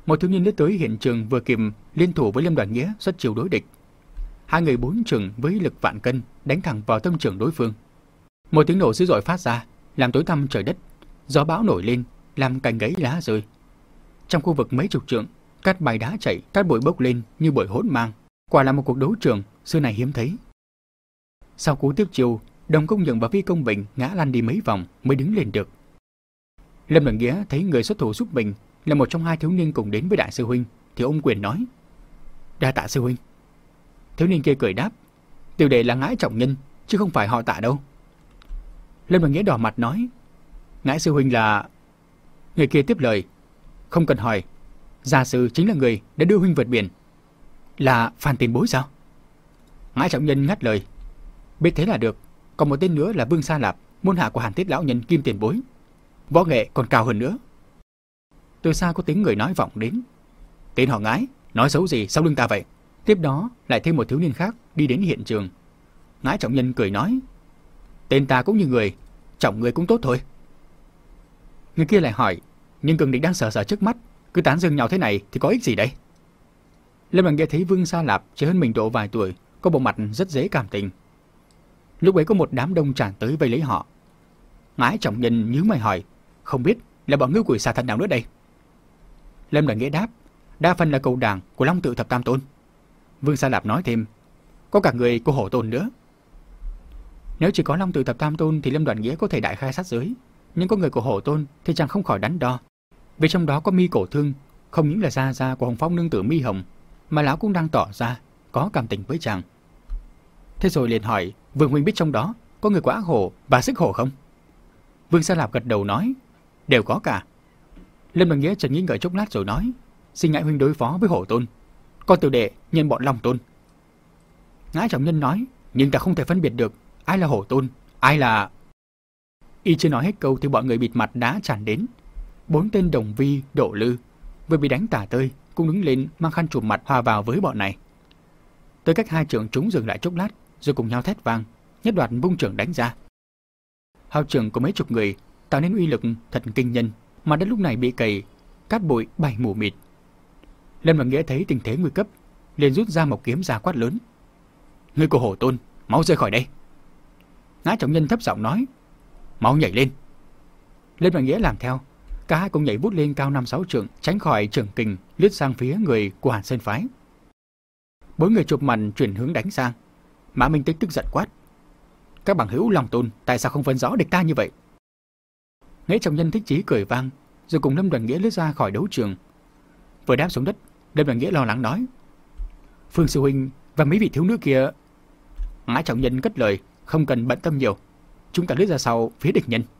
Một thiếu niên lướt tới hiện trường vừa kịp liên thủ với Lâm Đoàn Nghĩa xuất chiêu đối địch. Hai người bốn trường với lực vạn cân đánh thẳng vào tâm trường đối phương. Một tiếng nổ dữ dội phát ra, làm tối tăm trời đất, gió bão nổi lên, làm cành gãy lá rơi. Trong khu vực mấy chục trượng, cát bay đá chảy, cát bụi bốc lên như bụi hỗn mang, quả là một cuộc đấu trường xưa này hiếm thấy. Sau cú tiếp chiêu, Đồng Công Nhượng và Vi Công Bình ngã lăn đi mấy vòng mới đứng lên được. Lâm Đoàn Nghĩa thấy người xuất thủ giúp mình là một trong hai thiếu niên cùng đến với đại sư huynh, thì ôm quyền nói: "Đa tạ sư huynh." Thiếu niên kia cười đáp: "Tiểu đệ là Ngãi Trọng Nhân, chứ không phải họ Tạ đâu." Lâm Đoàn Nghĩa đỏ mặt nói: "Ngãi sư huynh là..." Người kia tiếp lời: "Không cần hỏi, gia sư chính là người đã đưa huynh vượt biển." "Là Phan tiền bối sao?" Ngãi Trọng Nhân ngắt lời: "Biết thế là được, còn một tên nữa là Vương Sa Lạp, môn hạ của Hàn Tiết lão nhân Kim tiền bối, võ nghệ còn cao hơn nữa." Từ xa có tiếng người nói vọng đến: "Tên họ Ngãi, nói xấu gì sau lưng ta vậy?" Tiếp đó lại thêm một thiếu niên khác đi đến hiện trường. Ngãi Trọng Nhân cười nói: "Tên ta cũng như người, trọng người cũng tốt thôi." Người kia lại hỏi: "Nhưng cường địch đang sờ sờ trước mắt, cứ tán dương nhau thế này thì có ích gì đây?" Lâm Đoàn Nghĩa thấy Vương Sa Lạp chỉ hơn mình độ vài tuổi, có bộ mặt rất dễ cảm tình. Lúc ấy có một đám đông tràn tới vây lấy họ. Ngãi Trọng Nhân nhíu mày hỏi: "Không biết là bọn ngưu quỷ xà thần nào nữa đây?" Lâm Đoàn Nghĩa đáp: "Đa phần là cầu đảng của Long Tự Thập Tam Tôn." Vương Sa Lạp nói thêm: "Có cả người của Hổ Tôn nữa." Nếu chỉ có Long Tự Thập Tam Tôn thì Lâm Đoàn Nghĩa có thể đại khai sát giới, nhưng có người của Hổ Tôn thì chàng không khỏi đắn đo. Vì trong đó có Mi Cổ Thương, không những là gia gia của Hồng Phong nương tử Mi Hồng, mà lão cũng đang tỏ ra có cảm tình với chàng. Thế rồi liền hỏi: "Vương huynh biết trong đó có người của Ác Hổ và Xích Hổ không?" Vương Sa Lạp gật đầu nói: "Đều có cả." Lâm Đoàn Nghĩa chợt nghĩ ngợi chốc lát rồi nói: "Xin Ngãi huynh đối phó với Hổ Tôn, con tiểu đệ nhân bọn Long Tôn." Ngãi Trọng Nhân nói: "Nhưng ta không thể phân biệt được ai là Hổ Tôn, ai là..." Y chưa nói hết câu thì bọn người bịt mặt đã tràn đến. Bốn tên Đồng Vi, Độ Lư vừa bị đánh tả tơi cũng đứng lên mang khăn trùm mặt hòa vào với bọn này. Tới cách hai trưởng chúng dừng lại chốc lát rồi cùng nhau thét vang, nhất loạt vung trưởng đánh ra. Hào trưởng của mấy chục người tạo nên uy lực thật kinh nhân, mà đất lúc này bị cày cát bụi bay mù mịt. Lâm Đoàn Nghĩa thấy tình thế nguy cấp, liền rút ra một kiếm ra quát lớn: "Ngươi của Hổ Tôn, mau rời khỏi đây!" Ngãi Trọng Nhân thấp giọng nói: "Mau nhảy lên!" Lâm Đoàn Nghĩa làm theo, cả hai cùng nhảy vút lên cao năm sáu trượng, tránh khỏi trưởng kình lướt sang phía người của Hàn Sơn phái. Bốn người chụp màn chuyển hướng đánh sang. Mã Minh Tích tức giận quát: "Các bằng hữu Long Tôn, tại sao không phân rõ địch ta như vậy?" Ngãi Trọng Nhân thích chí cười vang, rồi cùng Lâm Đoàn Nghĩa lướt ra khỏi đấu trường. Vừa đáp xuống đất, Lâm Đoàn Nghĩa lo lắng nói: "Phương sư huynh và mấy vị thiếu nữ kia..." Ngãi Trọng Nhân cất lời: "Không cần bận tâm nhiều, chúng ta lướt ra sau phía địch nhân."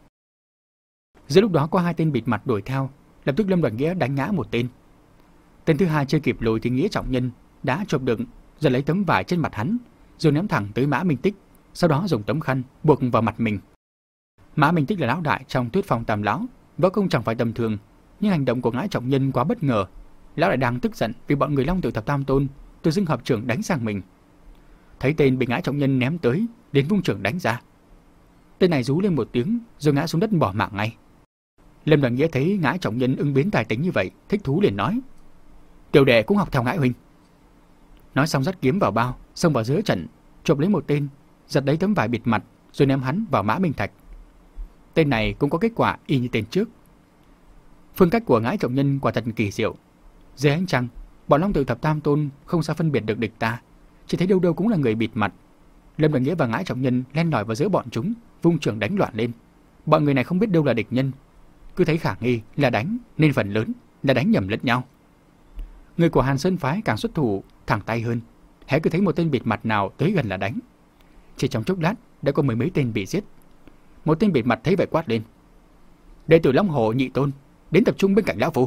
Giữa lúc đó có hai tên bịt mặt đuổi theo, lập tức Lâm Đoàn Nghĩa đánh ngã một tên. Tên thứ hai chưa kịp lùi thì Nghĩa Trọng Nhân đã chộp được, giật lấy tấm vải trên mặt hắn, rồi ném thẳng tới Mã Minh Tích, sau đó dùng tấm khăn buộc vào mặt mình. Mã Minh Tích là lão đại trong Tuyết Phong Tam lão, võ công chẳng phải tầm thường, nhưng hành động của Ngãi Trọng Nhân quá bất ngờ. Lão đại đang tức giận vì bọn người Long Tự Thập Tam Tôn tự dưng hợp trưởng đánh sang mình. Thấy tên bị Ngãi Trọng Nhân ném tới, đến vung trưởng đánh ra. Tên này rú lên một tiếng rồi ngã xuống đất bỏ mạng ngay. Lâm Đoàn Nghĩa thấy Ngãi Trọng Nhân ứng biến tài tính như vậy, thích thú liền nói: "Tiểu đệ cũng học theo Ngãi huynh." Nói xong dắt kiếm vào bao, xông vào giữa trận, chộp lấy một tên, giật lấy tấm vải bịt mặt rồi ném hắn vào Mã Minh Thạch. Tên này cũng có kết quả y như tên trước. Phương cách của Ngãi Trọng Nhân quả thật kỳ diệu. Dưới ánh trăng, bọn Long Tự Thập Tam Tôn không sao phân biệt được địch ta, chỉ thấy đâu đâu cũng là người bịt mặt. Lâm Đoàn Nghĩa và Ngãi Trọng Nhân len lỏi vào giữa bọn chúng, vung trưởng đánh loạn lên. Bọn người này không biết đâu là địch nhân, cứ thấy khả nghi là đánh, nên phần lớn là đánh nhầm lẫn nhau. Người của Hàn Sơn phái càng xuất thủ thẳng tay hơn, hễ cứ thấy một tên bịt mặt nào tới gần là đánh. Chỉ trong chốc lát đã có mười mấy tên bị giết. Một tên bịt mặt thấy vậy quát lên: "Đệ tử Long Hổ Nhị Tôn đến tập trung bên cạnh lão phu."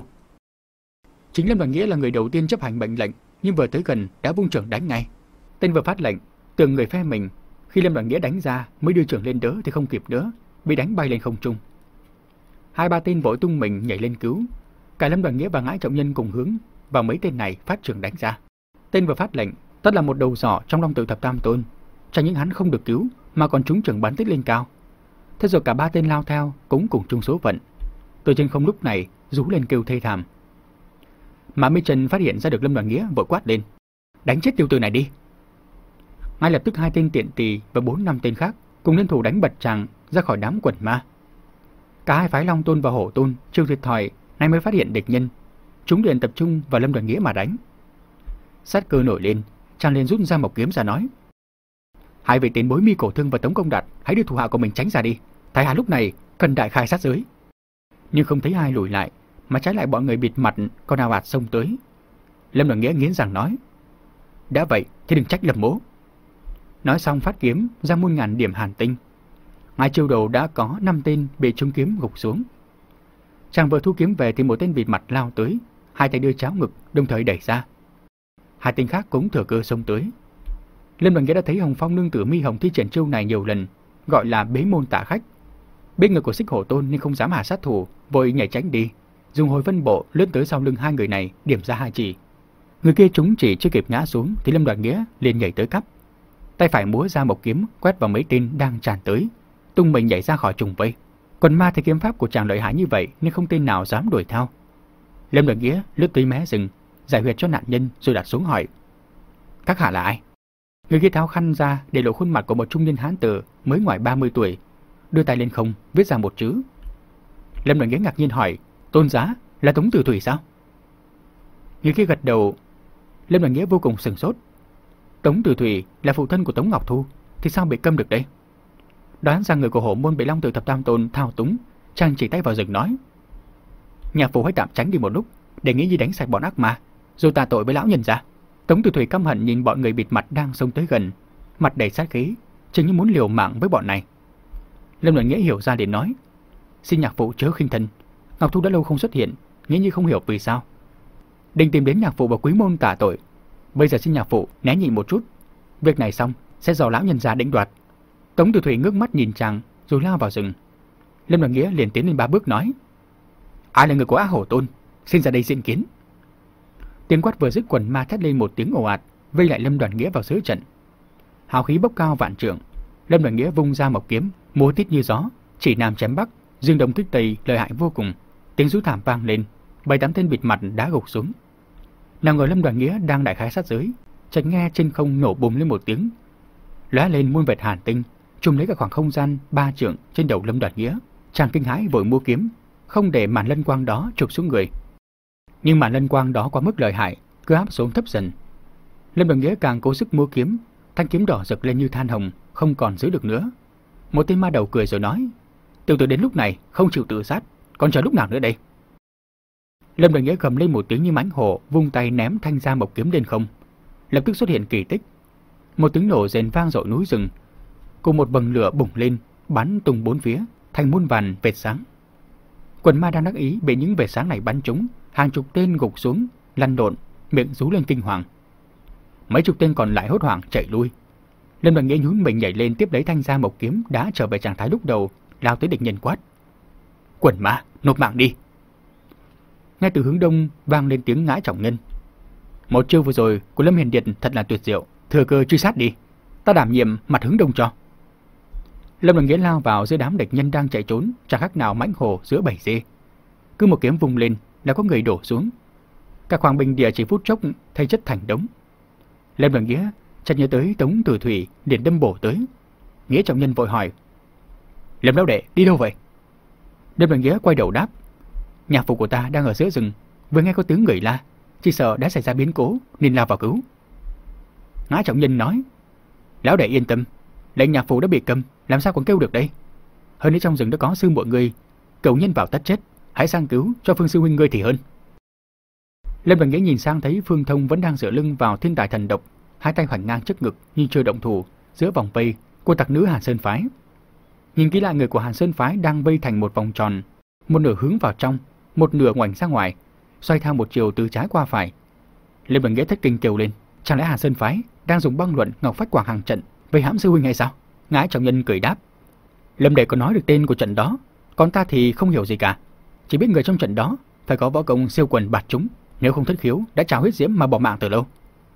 Chính Lâm Đoàn Nghĩa là người đầu tiên chấp hành mệnh lệnh, nhưng vừa tới gần đã vung trưởng đánh ngay. Tên vừa phát lệnh, tưởng người phe mình, khi Lâm Đoàn Nghĩa đánh ra mới đưa trưởng lên đỡ thì không kịp nữa, bị đánh bay lên không trung. Hai ba tên vội tung mình nhảy lên cứu. Cả Lâm Đoàn Nghĩa và Ngãi Trọng Nhân cùng hướng vào mấy tên này phát trưởng đánh ra. Tên vừa phát lệnh tất là một đầu sỏ trong Long Tự Thập Tam Tôn, chẳng những hắn không được cứu mà còn trúng trưởng bắn tích lên cao. Thế rồi cả ba tên lao theo cũng cùng chung số phận. Từ trên không lúc này rú lên kêu thê thảm. Mã Mỹ Trần phát hiện ra được Lâm Đoàn Nghĩa, vội quát lên: đánh chết tiểu tử này đi! Ngay lập tức hai tên tiện tỳ và bốn năm tên khác cùng liên thủ đánh bật chàng ra khỏi đám quần ma. Cả hai phái Long Tôn và Hổ Tôn chưa thiệt thòi nay mới phát hiện địch nhân, chúng liền tập trung vào Lâm Đoàn Nghĩa mà đánh. Sát cơ nổi lên, chàng liền rút ra một kiếm ra nói: hai vị tiền bối Mi Cổ Thương và Tống Công Đạt, hãy đưa thủ hạ của mình tránh ra đi, tại hạ lúc này cần đại khai sát giới. Nhưng không thấy ai lùi lại, mà trái lại bọn người bịt mặt còn ào ạt xông tới. Lâm Đoàn Nghĩa nghiến răng nói: đã vậy thì đừng trách Lâm mỗ. Nói xong phát kiếm ra muôn ngàn điểm hàn tinh. Ngay chiêu đầu đã có năm tên bị trúng kiếm gục xuống. Chàng vừa thu kiếm về thì một tên bịt mặt lao tới, hai tay đưa cháo ngực đồng thời đẩy ra. Hai tên khác cũng thừa cơ xông tới. Lâm Đoàn Nghĩa đã thấy Hồng Phong nương tử Mi Hồng thi triển chiêu này nhiều lần, gọi là bế môn tạ khách. Bên người của Xích Hổ Tôn nên không dám hạ sát thủ, vội nhảy tránh đi, dùng hồi vân bộ lướt tới sau lưng hai người này, điểm ra hai chỉ. Người kia trúng chỉ chưa kịp ngã xuống thì Lâm Đoàn Nghĩa liền nhảy tới cắp, tay phải múa ra một kiếm quét vào mấy tên đang tràn tới, tung mình nhảy ra khỏi trùng vây. Còn ma thấy kiếm pháp của chàng lợi hại như vậy nên không tên nào dám đuổi theo. Lâm Đoàn Nghĩa lướt tới mé rừng, giải huyệt cho nạn nhân rồi đặt xuống hỏi: các hạ là ai? Người kia tháo khăn ra để lộ khuôn mặt của một trung niên hán tử mới ngoài ba mươi tuổi, đưa tay lên không viết ra một chữ. Lâm Đoàn Nghĩa ngạc nhiên hỏi: tôn giá là Tống Tử Thủy sao? Người kia gật đầu. Lâm Đoàn Nghĩa vô cùng sửng sốt. Tống Tử Thủy là phụ thân của Tống Ngọc Thu, thì sao bị câm được đây? Đoán rằng người của Hổ Môn bị Long Tử Thập Tam Tôn thao túng, chàng chỉ tay vào rừng nói: nhạc phụ hãy tạm tránh đi một lúc, để nghĩ gì đánh sạch bọn ác ma, rồi tạ tội với lão nhân ra. Tống Tử Thủy căm hận nhìn bọn người bịt mặt đang xông tới gần, mặt đầy sát khí, chừng như muốn liều mạng với bọn này. Lâm Đoàn Nghĩa hiểu ra để nói: xin nhạc phụ chớ khinh thân, Ngọc Thu đã lâu không xuất hiện, nghĩ như không hiểu vì sao định tìm đến nhạc phụ và quý môn tạ tội. Bây giờ xin nhạc phụ né nhịn một chút, việc này xong sẽ do lão nhân gia định đoạt. Tống Tử Thủy ngước mắt nhìn chàng rồi lao vào rừng. Lâm Đoàn Nghĩa liền tiến lên ba bước nói: ai là người của Á Hổ Tôn, xin ra đây diện kiến. Tiếng quát vừa dứt, quần ma thét lên một tiếng ồ ạt, vây lại Lâm Đoàn Nghĩa vào giữa trận. Hào khí bốc cao vạn trượng, Lâm Đoàn Nghĩa vung ra một kiếm, múa tít như gió, chỉ nam chém bắc, dương đông kích tây, lợi hại vô cùng. Tiếng rú thảm vang lên, bảy tám tên bịt mặt đã gục xuống. Nào ngờ Lâm Đoàn Nghĩa đang đại khai sát giới, chợt nghe trên không nổ bùng lên một tiếng, lóe lên muôn vệt hàn tinh, trùm lấy cả khoảng không gian ba trượng trên đầu Lâm Đoàn Nghĩa. Chàng kinh hãi vội múa kiếm, không để màn lân quang đó chụp xuống người. Nhưng màn lân quang đó quá mức lợi hại, cứ áp xuống thấp dần. Lâm Đoàn Nghĩa càng cố sức múa kiếm, thanh kiếm đỏ rực lên như than hồng, không còn giữ được nữa. Một tên ma đầu cười rồi nói: tiểu tử đến lúc này không chịu tự sát, còn chờ lúc nào nữa đây? Lâm Đoàn Nghĩa gầm lên một tiếng như mãnh hổ, vung tay ném thanh ra một kiếm lên không. Lập tức xuất hiện kỳ tích, một tiếng nổ rền vang dội núi rừng, cùng một vầng lửa bùng lên, bắn tung bốn phía thành muôn vàn vệt sáng. Quần ma đang đắc ý bị những vệt sáng này bắn trúng, hàng chục tên gục xuống, lăn lộn, miệng rú lên kinh hoàng. Mấy chục tên còn lại hốt hoảng chạy lui. Lâm Đoàn Nghĩa nhún mình nhảy lên tiếp lấy thanh ra một kiếm, đã trở về trạng thái lúc đầu, lao tới địch nhân quát: quần ma, nộp mạng đi! Ngay từ hướng đông vang lên tiếng ngã trọng nhân. Một chiêu vừa rồi của Lâm Hiền Điệt thật là tuyệt diệu, thừa cơ truy sát đi, ta đảm nhiệm mặt hướng đông cho. Lâm Đoàn Nghĩa lao vào giữa đám địch nhân đang chạy trốn, chẳng khác nào mãnh hổ giữa bầy dê. Cứ một kiếm vung lên là có người đổ xuống, cả khoảng bình địa chỉ phút chốc thay chất thành đống. Lâm Đoàn Nghĩa chợt nhớ tới Tống Tử Thủy, liền đâm bổ tới. Nghĩa trọng nhân vội hỏi: Lâm lão đệ đi đâu vậy? Lâm Đoàn Nghĩa quay đầu đáp: nhạc phụ của ta đang ở giữa rừng, vừa nghe có tiếng người la, chỉ sợ đã xảy ra biến cố nên lao vào cứu. Ngã trọng nhân nói: lão đệ yên tâm, lệnh nhạc phụ đã bị câm, làm sao còn kêu được đây? Hơn nữa trong rừng đã có sư muội ngươi, cậu nhân vào tất chết, hãy sang cứu cho Phương sư huynh ngươi thì hơn. Lâm Đoàn Nghĩa nhìn sang thấy Phương Thông vẫn đang dựa lưng vào thiên tài thần độc, hai tay hoành ngang trước ngực như chưa động thủ giữa vòng vây của tặc nữ Hàn Sơn phái. Nhìn kỹ lại, người của Hàn Sơn phái đang vây thành một vòng tròn, một nửa hướng vào trong, một nửa ngoảnh ra ngoài, xoay theo một chiều từ trái qua phải. Lâm Đoàn Nghĩa thất kinh kêu lên: chẳng lẽ Hàn Sơn phái đang dùng băng luận Ngọc Phách Quảng hàng trận vây hãm sư huynh hay sao? Ngãi trọng nhân cười đáp: Lâm đệ có nói được tên của trận đó, còn ta thì không hiểu gì cả, chỉ biết người trong trận đó phải có võ công siêu quần bạt chúng, nếu không thất khiếu đã trào huyết diễm mà bỏ mạng từ lâu.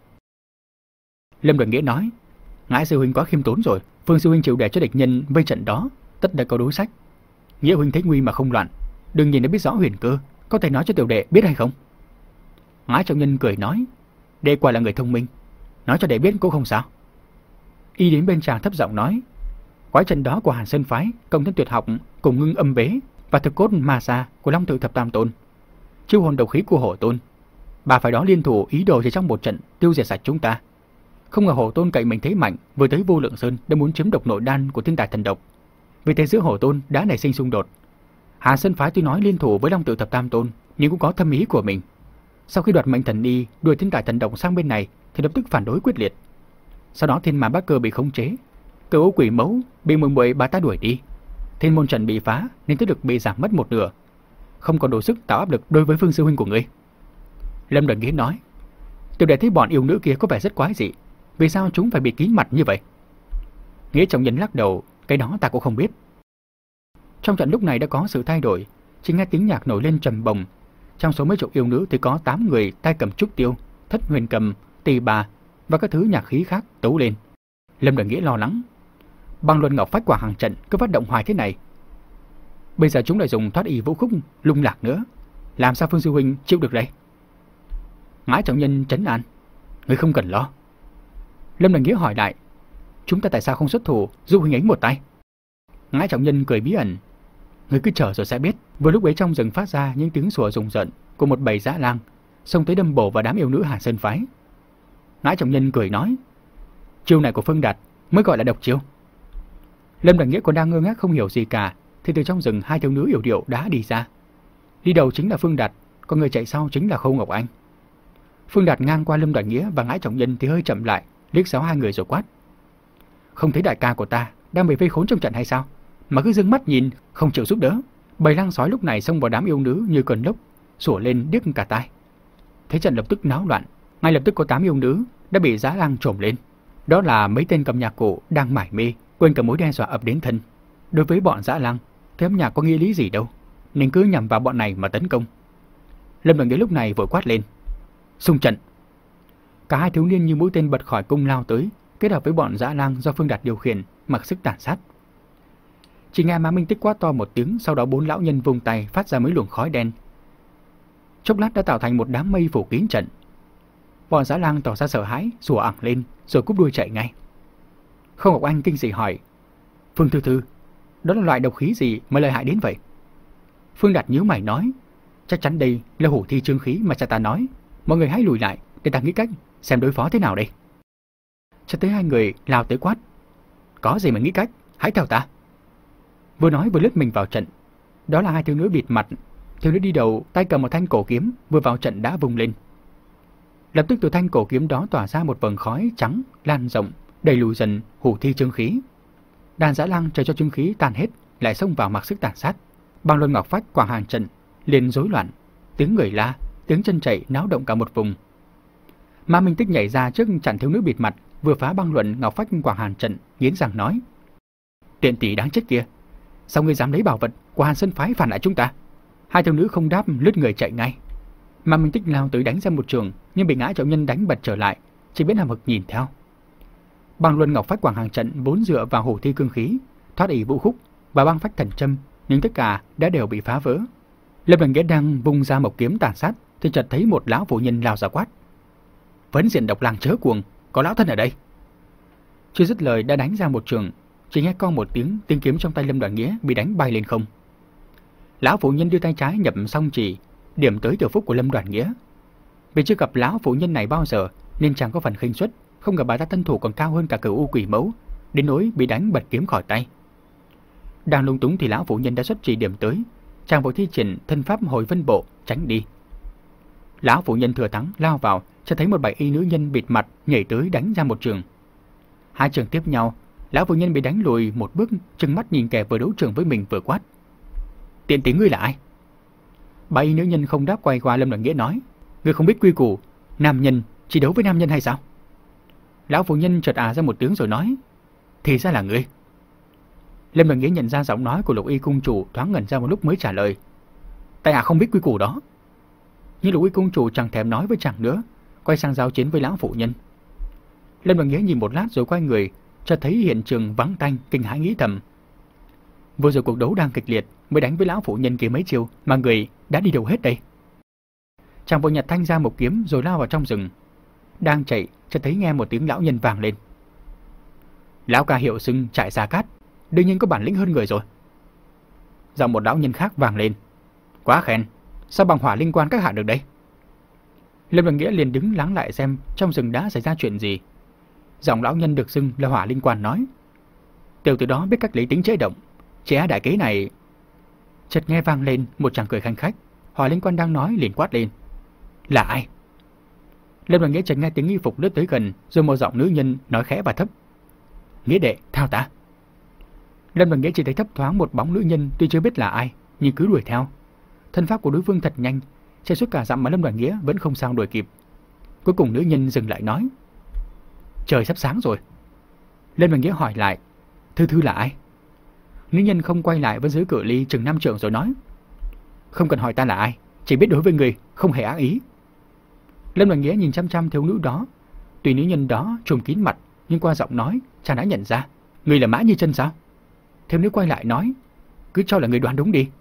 Lâm Đoàn Nghĩa nói: Ngãi sư huynh quá khiêm tốn rồi, Phương sư huynh chịu để cho địch nhân vây trận đó, tất đã có đối sách. Nghĩa huynh thấy nguy mà không loạn, đừng nhìn đã biết rõ huyền cơ, có thể nói cho tiểu đệ biết hay không? Ngãi trọng nhân cười nói, đệ quả là người thông minh, nói cho đệ biết cũng không sao. Y đến bên chàng thấp giọng nói, quái trận đó của Hàn Sơn phái, công thân tuyệt học cùng ngưng âm bế và thực cốt ma sa của Long Tự Thập Tam Tôn, chiêu hồn độc khí của Hổ Tôn, bà phải đó liên thủ ý đồ chỉ trong một trận tiêu diệt sạch chúng ta. Không ngờ Hổ Tôn cậy mình thế mạnh, vừa tới Vô Lượng Sơn đã muốn chiếm độc nội đan của thiên tài thần độc. Vì thế giữa Hổ Tôn đã nảy sinh xung đột. Hàn Sơn phái tuy nói liên thủ với Long Tự Thập Tam Tôn, nhưng cũng có thâm ý của mình. Sau khi đoạt mệnh thần y đuổi thiên tài thần độc sang bên này thì lập tức phản đối quyết liệt. Sau đó Thiên Ma Bát Cơ bị khống chế, Cửu Quỷ Mẫu bị muội muội bà ta đuổi đi, Thiên Môn trận bị phá nên thế lực bị giảm mất một nửa, không còn đủ sức tạo áp lực đối với Phương sư huynh của ngươi. Lâm Đoàn Nghĩa nói, tiểu đệ thấy bọn yêu nữ kia có vẻ rất quái dị, vì sao chúng phải bị kín mặt như vậy? Nghĩa trọng nhân lắc đầu, cái đó ta cũng không biết. Trong trận lúc này đã có sự thay đổi, chỉ nghe tiếng nhạc nổi lên trầm bồng. Trong số mấy chục yêu nữ thì có tám người tay cầm trúc tiêu, thất huyền cầm, tỳ bà và các thứ nhạc khí khác tấu lên. Lâm Đoàn Nghĩa lo lắng, Băng Luân Ngọc Phách quả hàng trận cứ phát động hoài thế này. Bây giờ chúng lại dùng thoát y vũ khúc lung lạc nữa, làm sao Phương sư huynh chịu được đây? Ngãi trọng nhân trấn an, ngươi không cần lo. Lâm Đoàn Nghĩa hỏi lại, chúng ta tại sao không xuất thủ giúp huynh ấy một tay? Ngãi trọng nhân cười bí ẩn, ngươi cứ chờ rồi sẽ biết. Vừa lúc ấy trong rừng phát ra những tiếng sủa rùng rợn của một bầy dã lang xông tới đâm bổ vào đám yêu nữ Hàn Sơn phái. Ngãi trọng nhân cười nói, chiêu này của Phương Đạt mới gọi là độc chiêu. Lâm Đoàn Nghĩa còn đang ngơ ngác không hiểu gì cả thì từ trong rừng hai thiếu nữ yểu điệu đã đi ra. Đi đầu chính là Phương Đạt, còn người chạy sau chính là Khâu Ngọc Anh. Phương Đạt ngang qua Lâm Đoàn Nghĩa và Ngãi trọng nhân thì hơi chậm lại, liếc xéo hai người rồi quát, không thấy đại ca của ta đang bị vây khốn trong trận hay sao mà cứ dương mắt nhìn không chịu giúp đỡ? Bầy lang sói lúc này xông vào đám yêu nữ như cơn lốc, sủa lên điếc cả tai. Thế trận lập tức náo loạn, ngay lập tức có tám yêu nữ đã bị dã lang trồm lên. Đó là mấy tên cầm nhạc cụ đang mải mê, quên cả mối đe dọa ập đến thân. Đối với bọn dã lang, cái âm nhạc có nghĩa lý gì đâu, nên cứ nhằm vào bọn này mà tấn công. Lâm Đoàn Nghĩa lúc này vội quát lên, xung trận. Cả hai thiếu niên như mũi tên bật khỏi cung lao tới, kết hợp với bọn dã lang do Phương Đạt điều khiển, mặc sức tàn sát. Chỉ nghe Mã Minh Tích quát to một tiếng, sau đó bốn lão nhân vung tay phát ra mấy luồng khói đen. Chốc lát đã tạo thành một đám mây phủ kín trận. Bọn dã lang tỏ ra sợ hãi, sủa ẳng lên, rồi cúp đuôi chạy ngay. Khâu Ngọc Anh kinh dị hỏi, Phương Thư Thư, đó là loại độc khí gì mà lợi hại đến vậy? Phương Đạt nhíu mày nói, chắc chắn đây là hủ thi chương khí mà cha ta nói. Mọi người hãy lùi lại để ta nghĩ cách xem đối phó thế nào đây. Cho tới hai người lao tới quát, có gì mà nghĩ cách, hãy theo ta. Vừa nói vừa lướt mình vào trận. Đó là hai thiếu nữ bịt mặt. Thiếu nữ đi đầu tay cầm một thanh cổ kiếm, vừa vào trận đã vung lên. Lập tức từ thanh cổ kiếm đó tỏa ra một vầng khói trắng lan rộng, đẩy lùi dần hủ thi chương khí. Đàn dã lang chờ cho chương khí tan hết, lại xông vào mặc sức tàn sát. Băng Luân Ngọc Phách quảng hàng trận liền rối loạn, tiếng người la, tiếng chân chạy náo động cả một vùng. Mã Minh Tích nhảy ra trước chặn thiếu nữ bịt mặt, vừa phá Băng Luận Ngọc Phách quảng hàn trận, nghiến răng nói, tiện tỷ đáng chết kia, sao ngươi dám lấy bảo vật của Hàn Sơn phái phản lại chúng ta? Hai thiếu nữ không đáp, lướt người chạy ngay. Mã Minh Tích lao tới đánh ra một trường, nhưng bị Ngãi trọng nhân đánh bật trở lại, chỉ biết hầm hực nhìn theo. Băng Luân Ngọc Phách quảng hàng trận vốn dựa vào hổ thi cương khí, thoát ỷ vũ khúc và băng phách thần châm, nhưng tất cả đã đều bị phá vỡ. Lâm Đoàn Nghĩa đang vung ra một kiếm tàn sát thì chợt thấy một lão phụ nhân lao ra quát, Vấn Diện Độc Lang chớ cuồng, có lão thân ở đây. Chưa dứt lời đã đánh ra một trường, chỉ nghe con một tiếng, tiếng kiếm trong tay Lâm Đoàn Nghĩa bị đánh bay lên không. Lão phụ nhân đưa tay trái nhập song chỉ, điểm tới tiểu phúc của Lâm Đoàn Nghĩa. Vì chưa gặp lão phụ nhân này bao giờ nên chàng có phần khinh suất, không ngờ bà ta thân thủ còn cao hơn cả Cửu U Quỷ Mẫu, đến nỗi bị đánh bật kiếm khỏi tay. Đang lung túng thì lão phụ nhân đã xuất chỉ điểm tới, chàng vội thi triển thân pháp Hồi Vân Bộ tránh đi. Lão phụ nhân thừa thắng lao vào, cho thấy một bầy y nữ nhân bịt mặt nhảy tới đánh ra một trường. Hai trường tiếp nhau, lão phụ nhân bị đánh lùi một bước, trừng mắt nhìn kẻ vừa đấu trường với mình vừa quát, tiện tỷ ngươi là ai? Bà y nữ nhân không đáp, quay qua Lâm Đoàn Nghĩa nói, ngươi không biết quy củ, nam nhân chỉ đấu với nam nhân hay sao? Lão phụ nhân chợt à ra một tiếng rồi nói, thì ra là ngươi. Lâm Đoàn Nghĩa nhận ra giọng nói của Lục Y cung chủ, thoáng ngẩn ra một lúc mới trả lời, tại hạ không biết quy củ đó. Nhưng Lục Y cung chủ chẳng thèm nói với chàng nữa, quay sang giao chiến với lão phụ nhân. Lâm Đoàn Nghĩa nhìn một lát rồi quay người, chợt thấy hiện trường vắng tanh, kinh hãi nghĩ thầm, vừa rồi cuộc đấu đang kịch liệt, mới đánh với lão phụ nhân kia mấy chiêu mà người đã đi đâu hết đây? Chàng vội nhặt thanh ra một kiếm rồi lao vào trong rừng. Đang chạy, chợt thấy nghe một tiếng lão nhân vang lên. Lão ca hiệu xưng trại Gia Cát, đương nhiên có bản lĩnh hơn người rồi. Giọng một lão nhân khác vang lên. Quá khen, sao bằng hỏa linh quan các hạ được đấy? Lâm Đoàn Nghĩa liền đứng lắng lại xem trong rừng đã xảy ra chuyện gì. Giọng lão nhân được xưng là hỏa linh quan nói. Tiểu tử đó biết cách lấy tính chế động, trẻ đại kế này. Chợt nghe vang lên một tràng cười khanh khách. Hỏa linh quan đang nói liền quát lên. Là ai? Lâm Đoàn Nghĩa chợt nghe tiếng nghi phục lướt tới gần, rồi một giọng nữ nhân nói khẽ và thấp. Nghĩa đệ, theo ta. Lâm Đoàn Nghĩa chỉ thấy thấp thoáng một bóng nữ nhân, tuy chưa biết là ai, nhưng cứ đuổi theo. Thân pháp của đối phương thật nhanh, chạy suốt cả dặm mà Lâm Đoàn Nghĩa vẫn không sao đuổi kịp. Cuối cùng nữ nhân dừng lại nói. Trời sắp sáng rồi. Lâm Đoàn Nghĩa hỏi lại. Thư Thư là ai? Nữ nhân không quay lại, vẫn giữ cự ly chừng năm trượng rồi nói. Không cần hỏi ta là ai, chỉ biết đối với người không hề ác ý. Lâm Đoàn Nghĩa nhìn chăm chăm thiếu nữ đó. Tuy nữ nhân đó trùm kín mặt, nhưng qua giọng nói chàng đã nhận ra. Người là Mã Như Chân sao? Thiếu nữ quay lại nói. Cứ cho là người đoán đúng đi.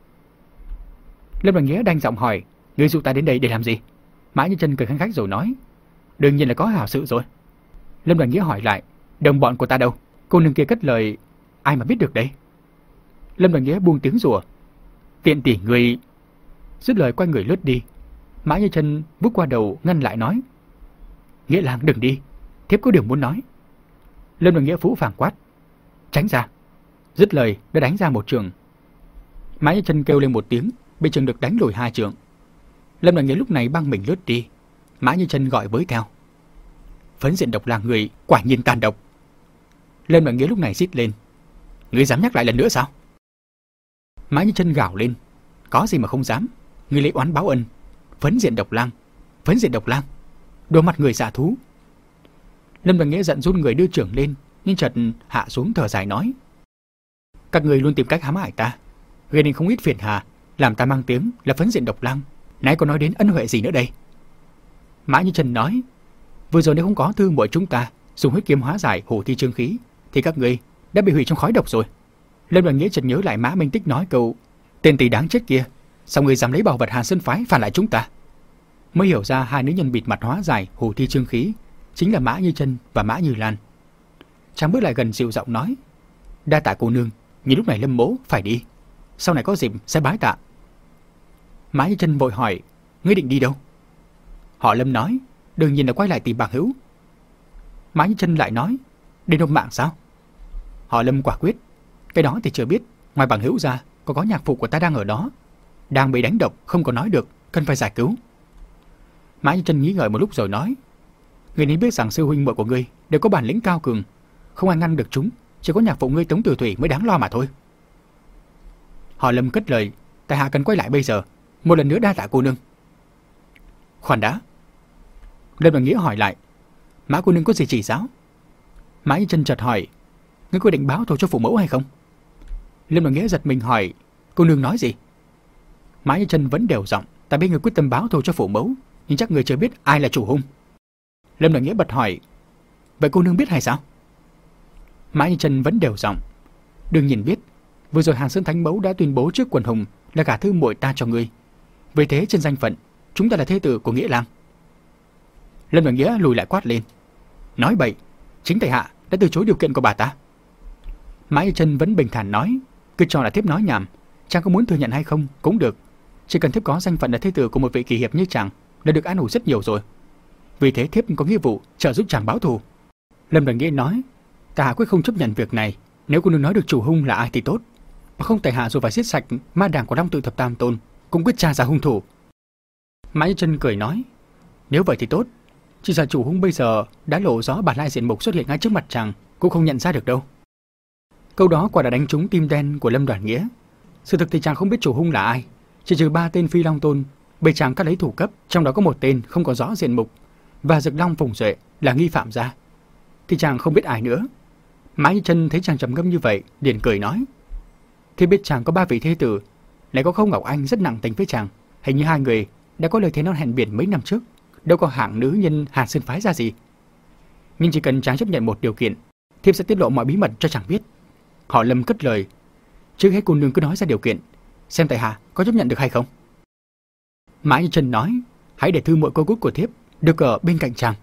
Lâm Đoàn Nghĩa đanh giọng hỏi. Người dụ ta đến đây để làm gì? Mã Như Chân cười khanh khách rồi nói. Đương nhiên là có hảo sự rồi. Lâm Đoàn Nghĩa hỏi lại. Đồng bọn của ta đâu? Cô nương kia cất lời. Ai mà biết được đấy? Lâm Đoàn Nghĩa buông tiếng rủa. Tiện tỷ người. Dứt lời quay người lướt đi. Mã Như Chân vút qua đầu ngăn lại nói. Nghĩa lang đừng đi, thiếp có điều muốn nói. Lâm Đoàn Nghĩa phũ phàng quát. Tránh ra. Dứt lời đã đánh ra một trường. Mã Như Chân kêu lên một tiếng, bị trường được đánh lùi hai trường. Lâm Đoàn Nghĩa lúc này băng mình lướt đi. Mã Như Chân gọi với theo. Phấn Diện Độc là người quả nhiên tàn độc. Lâm Đoàn Nghĩa lúc này rít lên. Ngươi dám nhắc lại lần nữa sao? Mã Như Chân gào lên. Có gì mà không dám. Ngươi lấy oán báo ân. Phấn Diện Độc Lang, Phấn Diện Độc Lang, đồ mặt người dạ thú. Lâm Đoàn Nghĩa giận run người đưa trưởng lên, nhưng chợt hạ xuống thở dài nói. Các người luôn tìm cách hãm hại ta, gây nên không ít phiền hà, làm ta mang tiếng là Phấn Diện Độc Lang. Nãy có nói đến ân huệ gì nữa đây? Mã Như Chân nói. Vừa rồi nếu không có thư muội chúng ta dùng huyết kiếm hóa giải hổ thi chương khí, thì các người đã bị hủy trong khói độc rồi. Lâm Đoàn Nghĩa chợt nhớ lại Mã Minh Tích nói câu tên tỷ đáng chết kia, sao người dám lấy bảo vật Hàn Sơn phái phản lại chúng ta? Mới hiểu ra hai nữ nhân bịt mặt hóa giải hổ thi chương khí chính là Mã Như Chân và Mã Như Lan. Chàng bước lại gần dịu giọng nói. Đa tạ cô nương, nhưng lúc này Lâm mỗ phải đi, sau này có dịp sẽ bái tạ. Mã Như Chân vội hỏi. Ngươi định đi đâu? Họ Lâm nói. Đương nhiên là quay lại tìm bằng hữu. Mã Như Chân lại nói. Đi nộp mạng sao? Họ Lâm quả quyết. Cái đó thì chưa biết. Ngoài bằng hữu ra còn có nhạc phụ của ta đang ở đó, đang bị đánh độc không có nói được, cần phải giải cứu. Mã Như Chân nghĩ ngợi một lúc rồi nói. Ngươi nên biết rằng sư huynh muội của ngươi đều có bản lĩnh cao cường, không ai ngăn được chúng, chỉ có nhạc phụ ngươi Tống Tử Thủy mới đáng lo mà thôi. Họ Lâm cất lời. Tại hạ cần quay lại bây giờ, một lần nữa đa tạ cô nương. Khoan đã. Lâm Đoàn Nghĩa hỏi lại. Mã cô nương có gì chỉ giáo? Mã Như Chân chợt hỏi. Ngươi có định báo thù cho phụ mẫu hay không? Lâm Đoàn Nghĩa giật mình hỏi. Cô nương nói gì? Mã Như Chân vẫn đều giọng. Ta biết người quyết tâm báo thù cho phụ mẫu, nhưng chắc người chưa biết ai là chủ hung. Lâm Đoàn Nghĩa bật hỏi. Vậy cô nương biết hay sao? Mã Như Chân vẫn đều giọng. Đương nhiên biết. Vừa rồi Hàn Sơn Thánh Mẫu đã tuyên bố trước quần hùng là gả thư muội ta cho ngươi. Vì thế trên danh phận chúng ta là thê tử của Nghĩa lang. Lâm Đoàn Nghĩa lùi lại quát lên. Nói bậy, chính tại hạ đã từ chối điều kiện của bà ta. Mã Như Chân vẫn bình thản nói. Cứ cho là thiếp nói nhảm, chàng có muốn thừa nhận hay không cũng được, chỉ cần thiếp có danh phận là thê tử của một vị kỳ hiệp như chàng là được an ủi rất nhiều rồi. Vì thế thiếp có nghĩa vụ trợ giúp chàng báo thù. Lâm Đoàn Nghĩa nói. Ta hạ quyết không chấp nhận việc này. Nếu cô nương nói được chủ hung là ai thì tốt, mà không tại hạ rồi phải giết sạch ma đảng của Long Tự Thập Tam Tôn, cũng quyết tra ra hung thủ. Mã Như Chân cười nói. Nếu vậy thì tốt, chỉ sợ chủ hung bây giờ đã lộ rõ bản lai diện mục xuất hiện ngay trước mặt chàng cũng không nhận ra được đâu. Câu đó quả đã đánh trúng tim đen của Lâm Đoàn Nghĩa. Sự thực thì chàng không biết chủ hung là ai, chỉ trừ ba tên Phi Long Tôn被chàng cắt lấy thủ cấp, trong đó có một tên không có rõ diện mục và Dực Long Phùng Duệ là nghi phạm ra, thì chàng không biết ai nữa. Mã Như Chân thấy chàng trầm ngâm như vậy, liền cười nói. Thì biết chàng có ba vị thê tử, lại có Khâu Ngọc Anh rất nặng tình với chàng, hình như hai người đã có lời thề non hẹn biển mấy năm trước, đâu có hạng nữ nhân Hàn Sơn phái ra gì. Nhưng chỉ cần chàng chấp nhận một điều kiện, thiếp sẽ tiết lộ mọi bí mật cho chàng biết. Họ Lâm cất lời. Trước hết cô nương cứ nói ra điều kiện, xem tại hạ có chấp nhận được hay không. Mã Như Chân nói. hãy để thư muội cô cút của thiếp được ở bên cạnh chàng.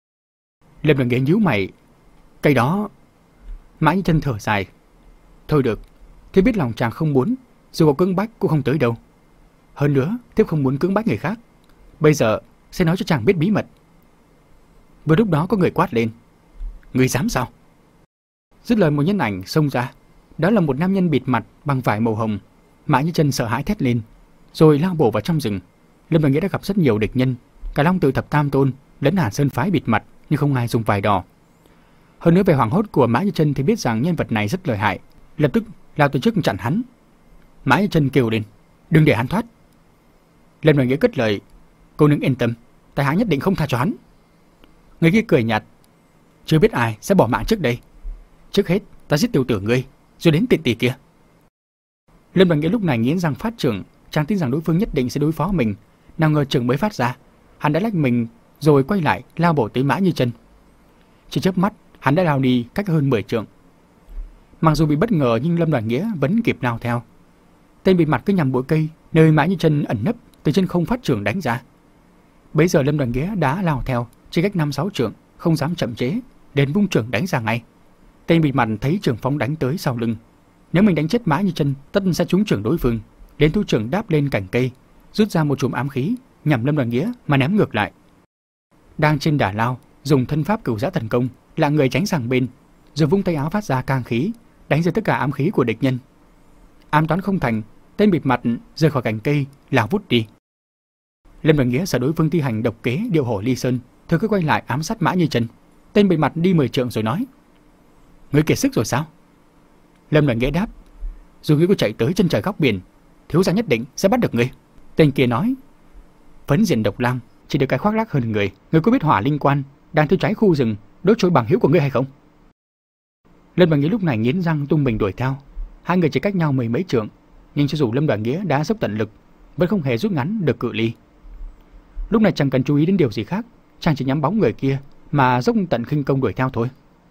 Lâm Đoàn Nghĩa nhíu mày. Cái đó... Mã Như Chân thở dài. Thôi được, thiếp biết lòng chàng không muốn, dù có cưỡng bách cũng không tới đâu. Hơn nữa, thiếp không muốn cưỡng bách người khác. Bây giờ sẽ nói cho chàng biết bí mật. Vừa lúc đó có người quát lên. Người dám sao? Dứt lời một nhân ảnh xông ra. Đó là một nam nhân bịt mặt bằng vải màu hồng. Mã Như Chân sợ hãi thét lên, rồi lao bổ vào trong rừng. Lâm Đoàn Nghĩa đã gặp rất nhiều địch nhân, cả Long Tự Thập Tam Tôn lẫn Hàn Sơn phái bịt mặt, nhưng không ai dùng vải đỏ. Hơn nữa về hoảng hốt của Mã Như Chân thì biết rằng nhân vật này rất lợi hại, lập tức lao tới trước chặn hắn. Mã Như Chân kêu lên, đừng để hắn thoát. Lâm Đoàn Nghĩa cất lời, cô nương yên tâm, tại hạ nhất định không tha cho hắn. Người kia cười nhạt, chưa biết ai sẽ bỏ mạng trước đây. Trước hết ta giết tiểu tử ngươi, rồi đến tiện tỷ kia. Lâm Đoàn Nghĩa lúc này nghiến răng phát trưởng, chàng tin rằng đối phương nhất định sẽ đối phó mình. Nào ngờ trưởng mới phát ra, hắn đã lách mình rồi quay lại lao bổ tới Mã Như Chân. Chỉ chớp mắt, hắn đã lao đi cách hơn mười trượng. Mặc dù bị bất ngờ nhưng Lâm Đoàn Nghĩa vẫn kịp lao theo. Tên bịt mặt cứ nhằm bụi cây nơi Mã Như Chân ẩn nấp, từ trên không phát trưởng đánh ra. Bấy giờ Lâm Đoàn Nghĩa đã lao theo, chỉ cách năm sáu trượng, không dám chậm chế, đến vung trưởng đánh ra ngay. Tên bịt mặt thấy trưởng phóng đánh tới sau lưng, nếu mình đánh chết Mã Như Chân, tất sẽ trúng trưởng đối phương. Đến thu trưởng đáp lên cành cây, rút ra một chùm ám khí nhằm Lâm Đoàn Nghĩa mà ném ngược lại. Đang trên đà lao, dùng thân pháp Cửu Giã Thần Công, là người tránh sang bên, rồi vung tay áo phát ra cang khí, đánh rơi tất cả ám khí của địch nhân. Ám toán không thành, tên bịt mặt rời khỏi cành cây, lao vút đi. Lâm Đoàn Nghĩa sợ đối phương thi hành độc kế điệu hổ ly sơn, thôi cứ quay lại ám sát Mã Như Chân. Tên bịt mặt đi mười trượng rồi nói, ngươi kiệt sức rồi sao? Lâm Đoàn Nghĩa đáp, dù ngươi có chạy tới chân trời góc biển, thiếu gia nhất định sẽ bắt được ngươi. Tên kia nói, phấn diện độc lang chỉ được cái khoác lác hơn người. Ngươi có biết hỏa linh quan đang thiêu cháy khu rừng đốt trôi bằng hữu của ngươi hay không? Lâm Đoàn Nghĩa lúc này nghiến răng tung mình đuổi theo. Hai người chỉ cách nhau mười mấy trượng, nhưng cho dù Lâm Đoàn Nghĩa đã dốc tận lực, vẫn không hề rút ngắn được cự ly. Lúc này chẳng cần chú ý đến điều gì khác, chàng chỉ nhắm bóng người kia mà dốc tận khinh công đuổi theo thôi.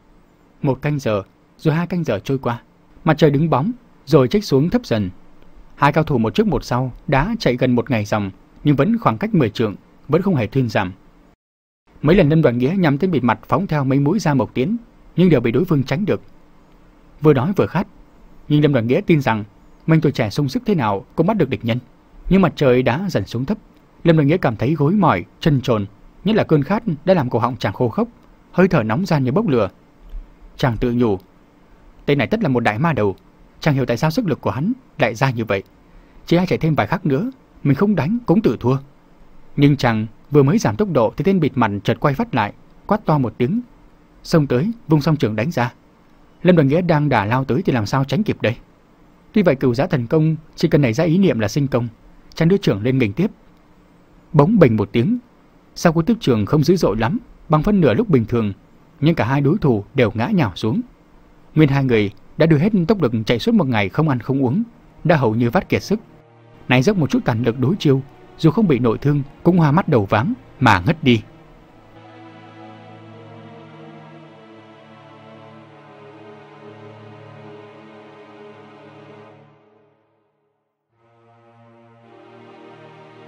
Một canh giờ, rồi hai canh giờ trôi qua, mặt trời đứng bóng, rồi chếch xuống thấp dần. Hai cao thủ một trước một sau đã chạy gần một ngày dòng, nhưng vẫn khoảng cách mười trượng, vẫn không hề thuyên giảm. Mấy lần Lâm Đoàn Nghĩa nhắm tên bịt mặt phóng theo mấy mũi ra mộc tiến, nhưng đều bị đối phương tránh được. Vừa đói vừa khát, nhưng Lâm Đoàn Nghĩa tin rằng mình tuổi trẻ sung sức thế nào cũng bắt được địch nhân. Nhưng mặt trời đã dần xuống thấp, Lâm Đoàn Nghĩa cảm thấy gối mỏi, chân trồn, nhất là cơn khát đã làm cổ họng chàng khô khốc, hơi thở nóng gian như bốc lửa. Chàng tự nhủ, tên này tất là một đại ma đầu. Chẳng hiểu tại sao sức lực của hắn lại ra như vậy. Chỉ ai chạy thêm vài khắc nữa, mình không đánh cũng tự thua. Nhưng chàng vừa mới giảm tốc độ thì tên bịt mặt chợt quay phát lại, quát to một tiếng, xông tới vung song trường đánh ra. Lâm Đoàn Nghĩa đang đà lao tới thì làm sao tránh kịp đây? Tuy vậy Cửu Giã Thần Công chỉ cần nảy ra ý niệm là sinh công, chàng đưa trưởng lên nghênh tiếp. Bỗng bềnh một tiếng, sau cú tiếp trường không dữ dội lắm, bằng phân nửa lúc bình thường, nhưng cả hai đối thủ đều ngã nhào xuống. Nguyên hai người đã đưa hết tốc lực chạy suốt một ngày không ăn không uống, đã hầu như vắt kiệt sức. Này dốc một chút tàn lực đối chiêu, dù không bị nội thương cũng hoa mắt đầu váng mà ngất đi.